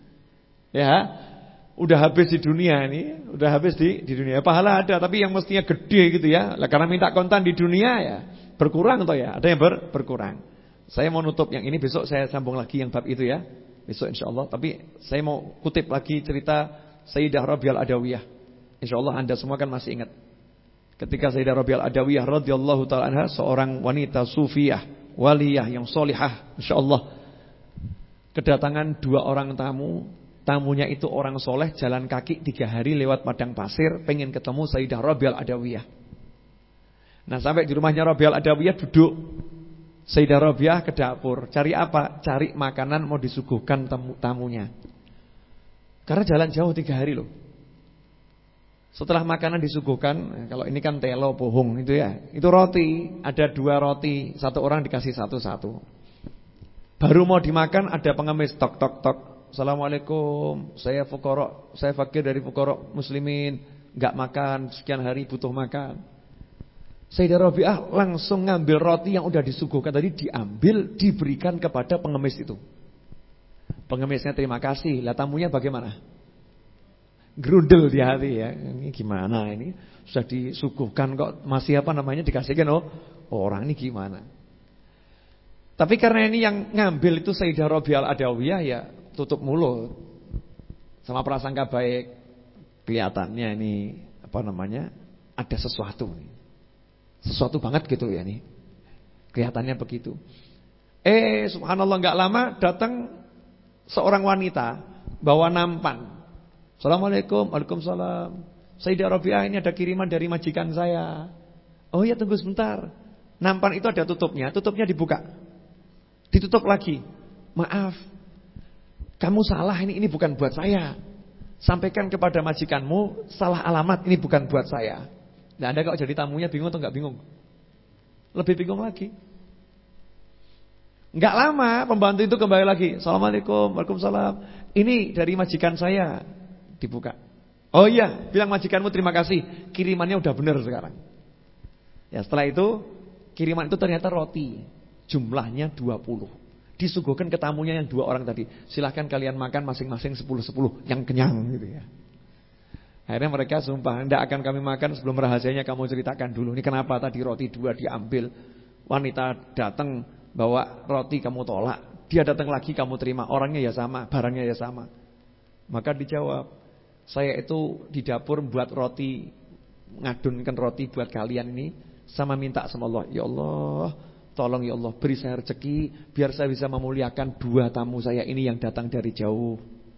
Ya, udah habis di dunia ini, udah habis di dunia. Pahala ada, tapi yang mestinya gede gitu ya. Lah karena minta kontan di dunia ya, berkurang toh ya, ada yang berkurang. Saya mau nutup yang ini, besok saya sambung lagi yang bab itu ya. Besok insyaallah, tapi saya mau kutip lagi cerita Sayyidah Rabi'ah Adawiyah. Insyaallah Anda semua kan masih ingat. Ketika Sayyidah Rabi'ah Adawiyah radhiyallahu taala anha, seorang wanita sufiyah, waliyah yang solihah, insyaallah. Kedatangan 2 orang tamu. Tamunya itu orang soleh, jalan kaki 3 hari lewat padang pasir, pengen ketemu Sayyidah Rabi'ah Adawiyah. Nah sampai di rumahnya Rabi'ah Adawiyah duduk. Sayyidah Rabi'ah ke dapur, cari apa? Cari makanan mau disuguhkan tamunya. Karena jalan jauh 3 hari loh. Setelah makanan disuguhkan, kalau ini kan telo bohong itu ya, itu roti, ada 2 roti, 1 orang dikasih 1-1. Baru mau dimakan ada pengemis tok tok tok. Assalamualaikum, saya fuqara, saya fakir dari fuqara muslimin, enggak makan sekian hari butuh makan. Sayyidah Rabi'ah langsung ngambil roti yang udah disuguhkan tadi, diambil, diberikan kepada pengemis itu. Pengemisnya terima kasih. Lah tamunya bagaimana? Gerundel di hati ya. Ini gimana ini? Sudah disuguhkan kok masih dikasihkan orang ini gimana? Tapi karena ini yang ngambil itu Sayyidah Rabi'ah Adawiyah ya tutup mulut. sama prasangka baik. Kelihatannya ini ada sesuatu nih. Sesuatu banget gitu ya nih. Kelihatannya begitu. Subhanallah, enggak lama datang seorang wanita bawa nampan. Assalamualaikum. Waalaikumsalam. Sayyidah Rabi'ah, ini ada kiriman dari majikan saya. Oh ya, tunggu sebentar. Nampan itu ada tutupnya. Tutupnya dibuka. Ditutup lagi. Maaf, kamu salah, ini bukan buat saya. Sampaikan kepada majikanmu, salah alamat, ini bukan buat saya. Nah, Anda kalau jadi tamunya bingung atau enggak bingung? Lebih bingung lagi. Enggak lama pembantu itu kembali lagi. Assalamualaikum. Waalaikumsalam. Ini dari majikan saya. Dibuka. Oh iya, bilang majikanmu terima kasih. Kirimannya udah benar sekarang. Ya, setelah itu kiriman itu ternyata roti. Jumlahnya 20. Disuguhkan ke tamunya yang 2 orang tadi. Silahkan kalian makan masing-masing 10-10 yang kenyang gitu ya. Akhirnya mereka sumpah, tidak akan kami makan sebelum rahasianya kamu ceritakan dulu. Ini kenapa tadi roti 2 diambil. Wanita datang bawa roti kamu tolak. Dia datang lagi kamu terima. Orangnya ya sama, barangnya ya sama. Maka dijawab, saya itu di dapur buat roti, ngadunkan roti buat kalian ini, sama minta sama Allah, ya Allah, tolong ya Allah beri saya rezeki biar saya bisa memuliakan 2 tamu saya ini yang datang dari jauh.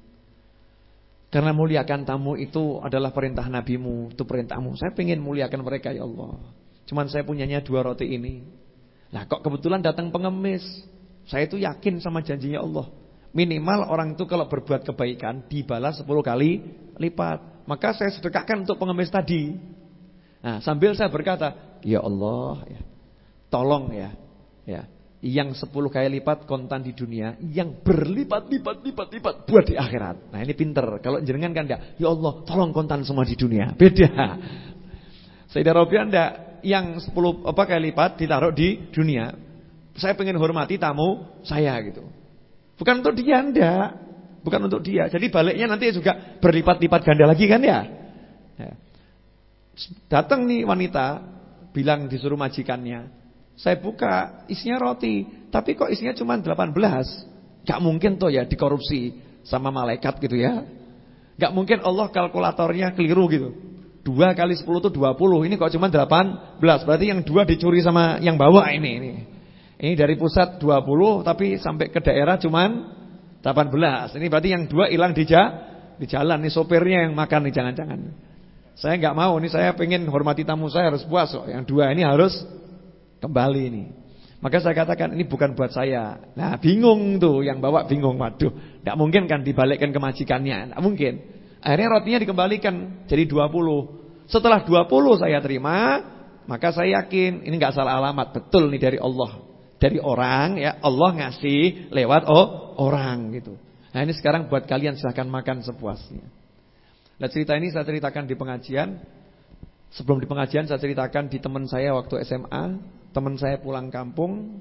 Karena muliakan tamu itu adalah perintah nabimu, itu perintahmu. Saya pengen muliakan mereka ya Allah. Cuman saya punyanya 2 roti ini. Nah kok kebetulan datang pengemis. Saya itu yakin sama janjinya Allah. Minimal orang itu kalau berbuat kebaikan dibalas 10 kali lipat. Maka saya sedekahkan untuk pengemis tadi. Nah sambil saya berkata, ya Allah ya, tolong ya, yang 10 kali lipat kontan di dunia, yang berlipat-lipat buat di akhirat. Nah ini pinter. Kalau jenengan kan enggak, ya Allah tolong kontan semua di dunia. Beda. Sayyidah Rabi'ah enggak, yang 10 kali lipat ditaruh di dunia. Saya pengen hormati tamu saya gitu. Bukan untuk dia, enggak. Bukan untuk dia. Jadi baliknya nanti juga berlipat-lipat ganda lagi kan ya. Datang nih wanita, bilang disuruh majikannya, saya buka, isinya roti, tapi kok isinya cuma 18. Gak mungkin tuh ya dikorupsi sama malaikat gitu ya. Gak mungkin Allah kalkulatornya keliru gitu. 2 kali 10 itu 20, ini kok cuma 18. Berarti yang 2 dicuri sama yang bawa ini. Ini dari pusat 20, tapi sampai ke daerah cuman 18. Ini berarti yang 2 hilang di jalan. Nih sopirnya yang makan nih, jangan-jangan. Saya nggak mau, nih saya pengen hormati tamu saya harus puas kok. Yang 2 ini harus kembali nih. Maka saya katakan ini bukan buat saya. Nah bingung tuh, yang bawa bingung. Waduh, nggak mungkin kan dibalikkan ke majikannya, nggak mungkin. Akhirnya rotinya dikembalikan jadi 20. Setelah 20 saya terima, maka saya yakin ini nggak salah alamat, betul nih dari Allah. Dari orang ya, Allah ngasih lewat orang gitu. Nah ini sekarang buat kalian silahkan makan sepuasnya. Nah cerita ini saya ceritakan di pengajian. Sebelum di pengajian saya ceritakan di teman saya waktu SMA. Teman saya pulang kampung,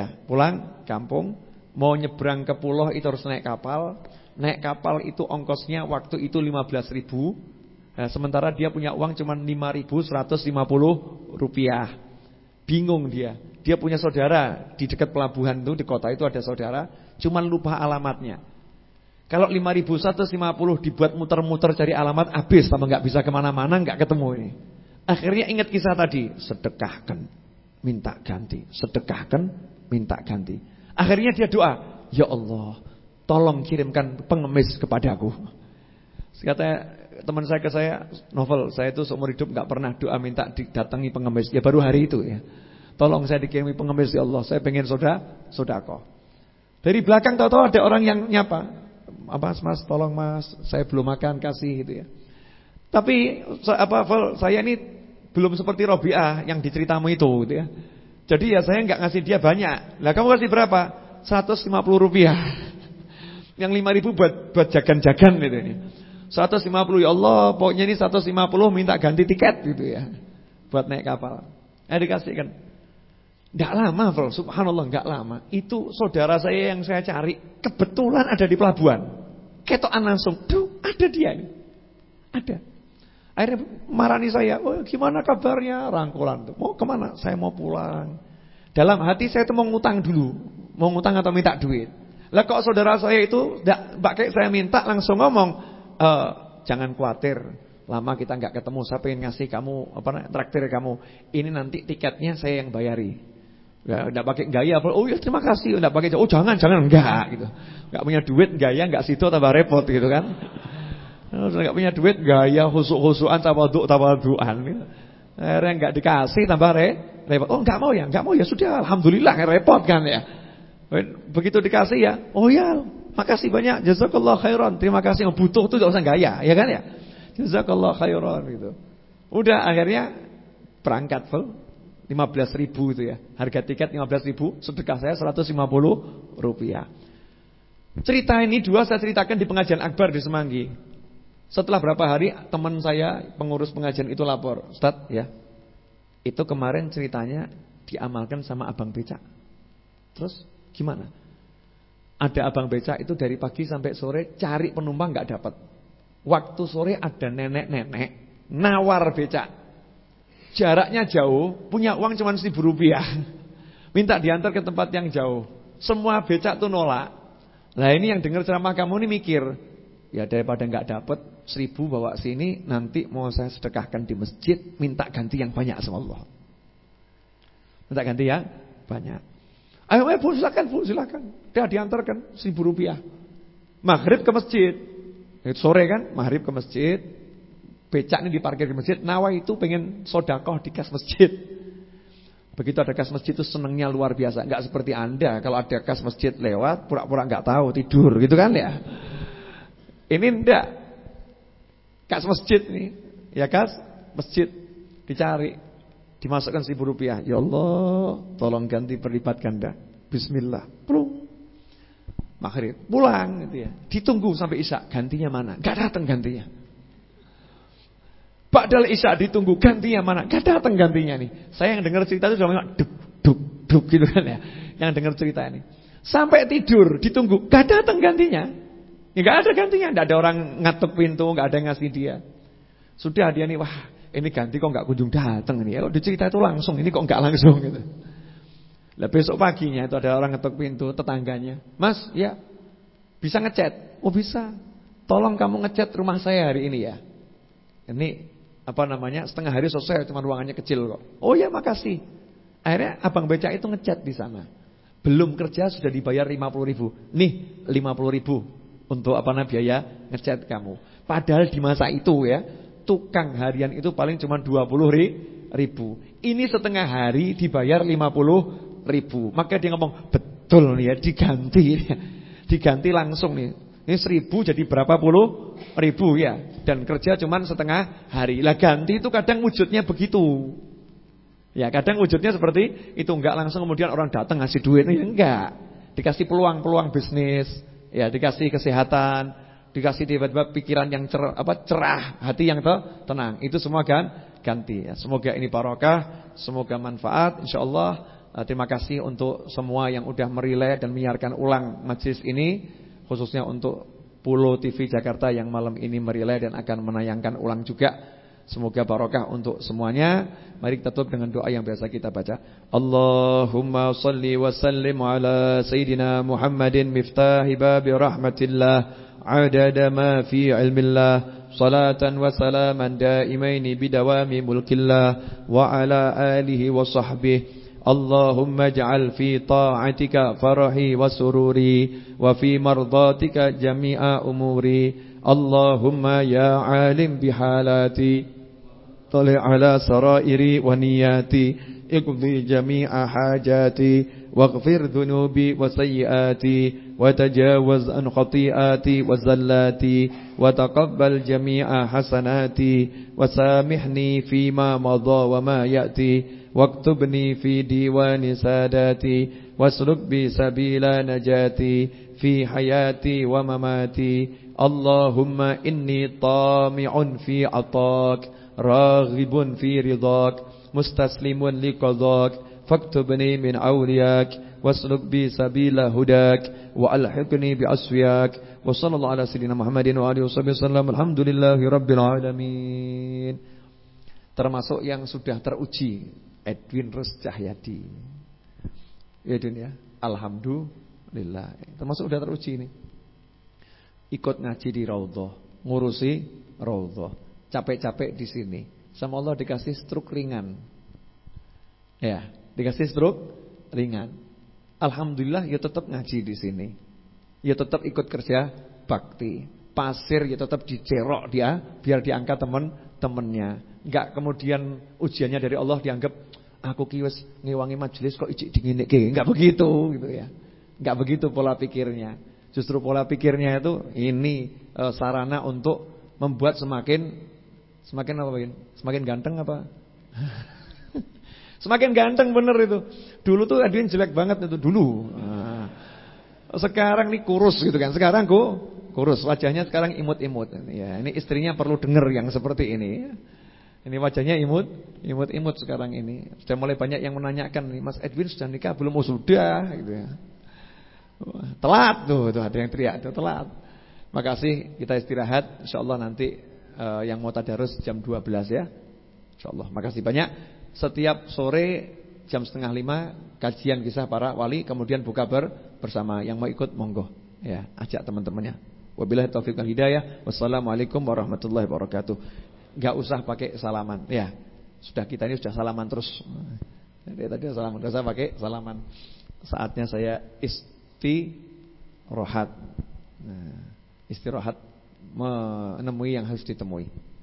mau nyebrang ke pulau itu harus naik kapal. Naik kapal itu ongkosnya waktu itu 15.000. Nah, sementara dia punya uang cuma 5.150 rupiah. Bingung dia. Dia punya saudara di dekat pelabuhan itu, di kota itu ada saudara, cuma lupa alamatnya. Kalau 5.150 dibuat muter-muter cari alamat, habis, tambah nggak bisa kemana-mana, nggak ketemu ini. Akhirnya ingat kisah tadi, sedekahkan, minta ganti, sedekahkan, minta ganti. Akhirnya dia doa, ya Allah, tolong kirimkan pengemis kepadaku. Kata teman saya ke saya, Novel, saya itu seumur hidup nggak pernah doa minta didatangi pengemis. Ya baru hari itu ya. Tolong saya dikirimi pengemis ya Allah, saya pengen sodako. Dari belakang tahu-tahu ada orang yang nyapa, mas, tolong mas, saya belum makan, kasih gitu ya. Tapi saya ini belum seperti Rabi'ah yang diceritamu itu gitu ya. Jadi ya saya nggak ngasih dia banyak. Lah kamu kasih berapa? 150 rupiah. Yang 5.000 buat jagan-jagan gitu ini. 150 ya Allah, pokoknya ini 150 minta ganti tiket gitu ya. Buat naik kapal. Dikasihkan. Enggak lama, subhanallah, enggak lama. Itu saudara saya yang saya cari kebetulan ada di pelabuhan. Ketokan langsung, tuh ada dia ini. Ada. Akhirnya marani saya, oh, gimana kabarnya? Rangkulan tuh. Mau kemana? Saya mau pulang. Dalam hati saya tuh mau ngutang dulu. Mau ngutang atau minta duit. Lah kok saudara saya itu enggak pakai saya minta langsung ngomong, jangan khawatir. Lama kita nggak ketemu, saya pengen ngasih kamu traktir kamu. Ini nanti tiketnya saya yang bayari. Enggak pakai gaya. Oh ya terima kasih. Enggak pakai jangan enggak gitu. Enggak punya duit gaya enggak situ tambah repot gitu kan. Enggak punya duit gaya khusuk-khusukan tawadhu'an gitu. Akhirnya enggak dikasih tambah repot. Oh enggak mau ya sudah alhamdulillah repot kan ya. Begitu dikasih ya. Oh ya, makasih banyak. Jazakallah khairan. Terima kasih. Butuh tuh enggak usah gaya, ya kan ya? Jazakallah khairan gitu. Udah akhirnya berangkat full 15.000 itu ya. Harga tiket 15.000, sedekah saya 150 rupiah. Cerita ini dua saya ceritakan di pengajian akbar di Semanggi. Setelah berapa hari teman saya pengurus pengajian itu lapor, Ustaz ya, itu kemarin ceritanya diamalkan sama abang becak. Terus gimana? Ada abang becak itu dari pagi sampai sore cari penumpang gak dapat. Waktu sore ada nenek-nenek nawar becak. Jaraknya jauh, punya uang cuma 1.000 rupiah. Minta diantar ke tempat yang jauh. Semua becak tuh nolak. Nah ini yang dengar ceramah kamu ini mikir, ya daripada gak dapat 1.000 bawa sini, nanti mau saya sedekahkan di masjid, minta ganti yang banyak sama Allah. Minta ganti yang banyak. Ayo bu silakan. Dia diantarkan 1.000 rupiah. Maghrib ke masjid. Itu sore kan, maghrib ke masjid. Becak ini diparkir di masjid. Nawa itu pengen sodakoh di kas masjid. Begitu ada kas masjid itu senangnya luar biasa. Enggak seperti Anda kalau ada kas masjid lewat pura-pura enggak tahu, tidur gitu kan ya. Ini enggak. Kas masjid nih. Ya kas masjid dicari. Dimasukkan 1.000 rupiah. Ya Allah, tolong ganti berlipat ganda. Bismillah. Plung. Maghrib pulang gitu ya. Ditunggu sampai Isya, gantinya mana? Enggak datang gantinya. Ba'dal Isya ditunggu, gantinya mana? Enggak datang gantinya nih. Saya yang dengar cerita itu sudah duk gitu kan ya. Yang dengar cerita ini. Sampai tidur ditunggu, enggak datang gantinya. Ya enggak ada gantinya, enggak ada orang ngatuk pintu, enggak ada yang ngasih dia. Sudah dia nih, wah, ini ganti kok enggak kunjung datang nih. Kalau dicerita itu langsung, ini kok enggak langsung gitu. Lah besok paginya itu ada orang ngetok pintu, tetangganya. Mas, ya bisa ngecat? Oh bisa. Tolong kamu ngecat rumah saya hari ini ya. Ini setengah hari selesai, cuma ruangannya kecil kok. Oh ya makasih. Akhirnya abang becak itu ngecat di sana. Belum kerja sudah dibayar 50.000. Nih 50.000 untuk biaya ngecat kamu. Padahal di masa itu ya, tukang harian itu paling cuma 20.000. Ini setengah hari dibayar 50.000. Maka dia ngomong, betul nih ya, diganti langsung nih. Ini 1.000 jadi berapa puluh ribu ya. Dan kerja cuman setengah hari. Lah ganti itu kadang wujudnya begitu. Ya kadang wujudnya seperti itu. Enggak langsung kemudian orang datang ngasih duit. Ya enggak. Dikasih peluang bisnis. Ya dikasih kesehatan. Dikasih tiba-tiba pikiran yang cerah. Hati yang tenang. Itu semua kan ganti ya. Semoga ini barokah. Semoga manfaat InsyaAllah. Terima kasih untuk semua yang udah merilai dan menyiarkan ulang majelis ini, khususnya untuk Pulo TV Jakarta yang malam ini merilai dan akan menayangkan ulang juga. Semoga barokah untuk semuanya. Mari kita tutup dengan doa yang biasa kita baca. Allahumma salli wa sallim ala Sayyidina Muhammadin miftahi babi rahmatillah adada ma fi ilmillah salatan wa salaman daimaini bidawami mulkillah wa ala alihi wa sahbihi. اللهم اجعل في طاعتك فرحي وسروري وفي مرضاتك جميع أموري اللهم يا عالم بحالاتي طلع على سرائري ونياتي اقضي جميع حاجاتي واغفر ذنوبي وسيئاتي وتجاوز عن خطيئاتي وزلاتي وتقبل جميع حسناتي وسامحني فيما مضى وما يأتي واكتبني في ديوان ساداتي واسلك بي سبيل نجاتي في حياتي ومماتي اللهم إني طامع في عطاك راغب في رضاك مستسلم لقضاك فاكتبني من أولياك واسلك بي سبيل هداك وألحقني بأسوياك وصلى الله على سيدنا محمد وآله وصحبه وسلم الحمد لله رب العالمين. Termasuk yang sudah teruji Edwin Rus Cahyadi. Ya dunia, alhamdulillah. Termasuk udah teruji ini. Ikut ngaji di Raudhah. ngurusi raudhah. Capek-capek di sini. Sama Allah dikasih struk ringan. Ya, dikasih struk ringan. Alhamdulillah ya tetap ngaji di sini. Ya tetap ikut kerja bakti. Pasir ya tetap dicerok dia biar diangkat teman-temannya. Enggak kemudian ujiannya dari Allah dianggap aku ki wis ngewangi majelis kok ijik dingineke. Enggak begitu gitu ya. Enggak begitu pola pikirnya. Justru pola pikirnya itu ini sarana untuk membuat semakin apa Bin? Semakin ganteng apa? Semakin ganteng bener itu. Dulu tuh Adin jelek banget itu dulu. Nah, sekarang nih kurus gitu kan. Sekarang kurus, wajahnya sekarang imut-imut. Ya, ini istrinya perlu dengar yang seperti ini. Ini wajahnya imut-imut sekarang ini. Sudah mulai banyak yang menanyakan nih, Mas Edwin sudah nikah belum? Oh sudah gitu ya. Telat tuh ada yang teriak tuh telat. Makasih, kita istirahat. Insyaallah nanti yang mau tadarus jam 12 ya. Insyaallah. Makasih banyak. Setiap sore jam 4:30 kajian kisah para wali, kemudian buka bersama. Yang mau ikut monggo ya, ajak teman-temannya. Wabillahi taufiq wal hidayah. Wassalamualaikum warahmatullahi wabarakatuh. Enggak usah pakai salaman ya. Sudah kita ini sudah salaman terus. Jadi tadi salaman, enggak usah pakai salaman. Saatnya saya istirahat. Nah, istirahat menemui yang harus ditemui.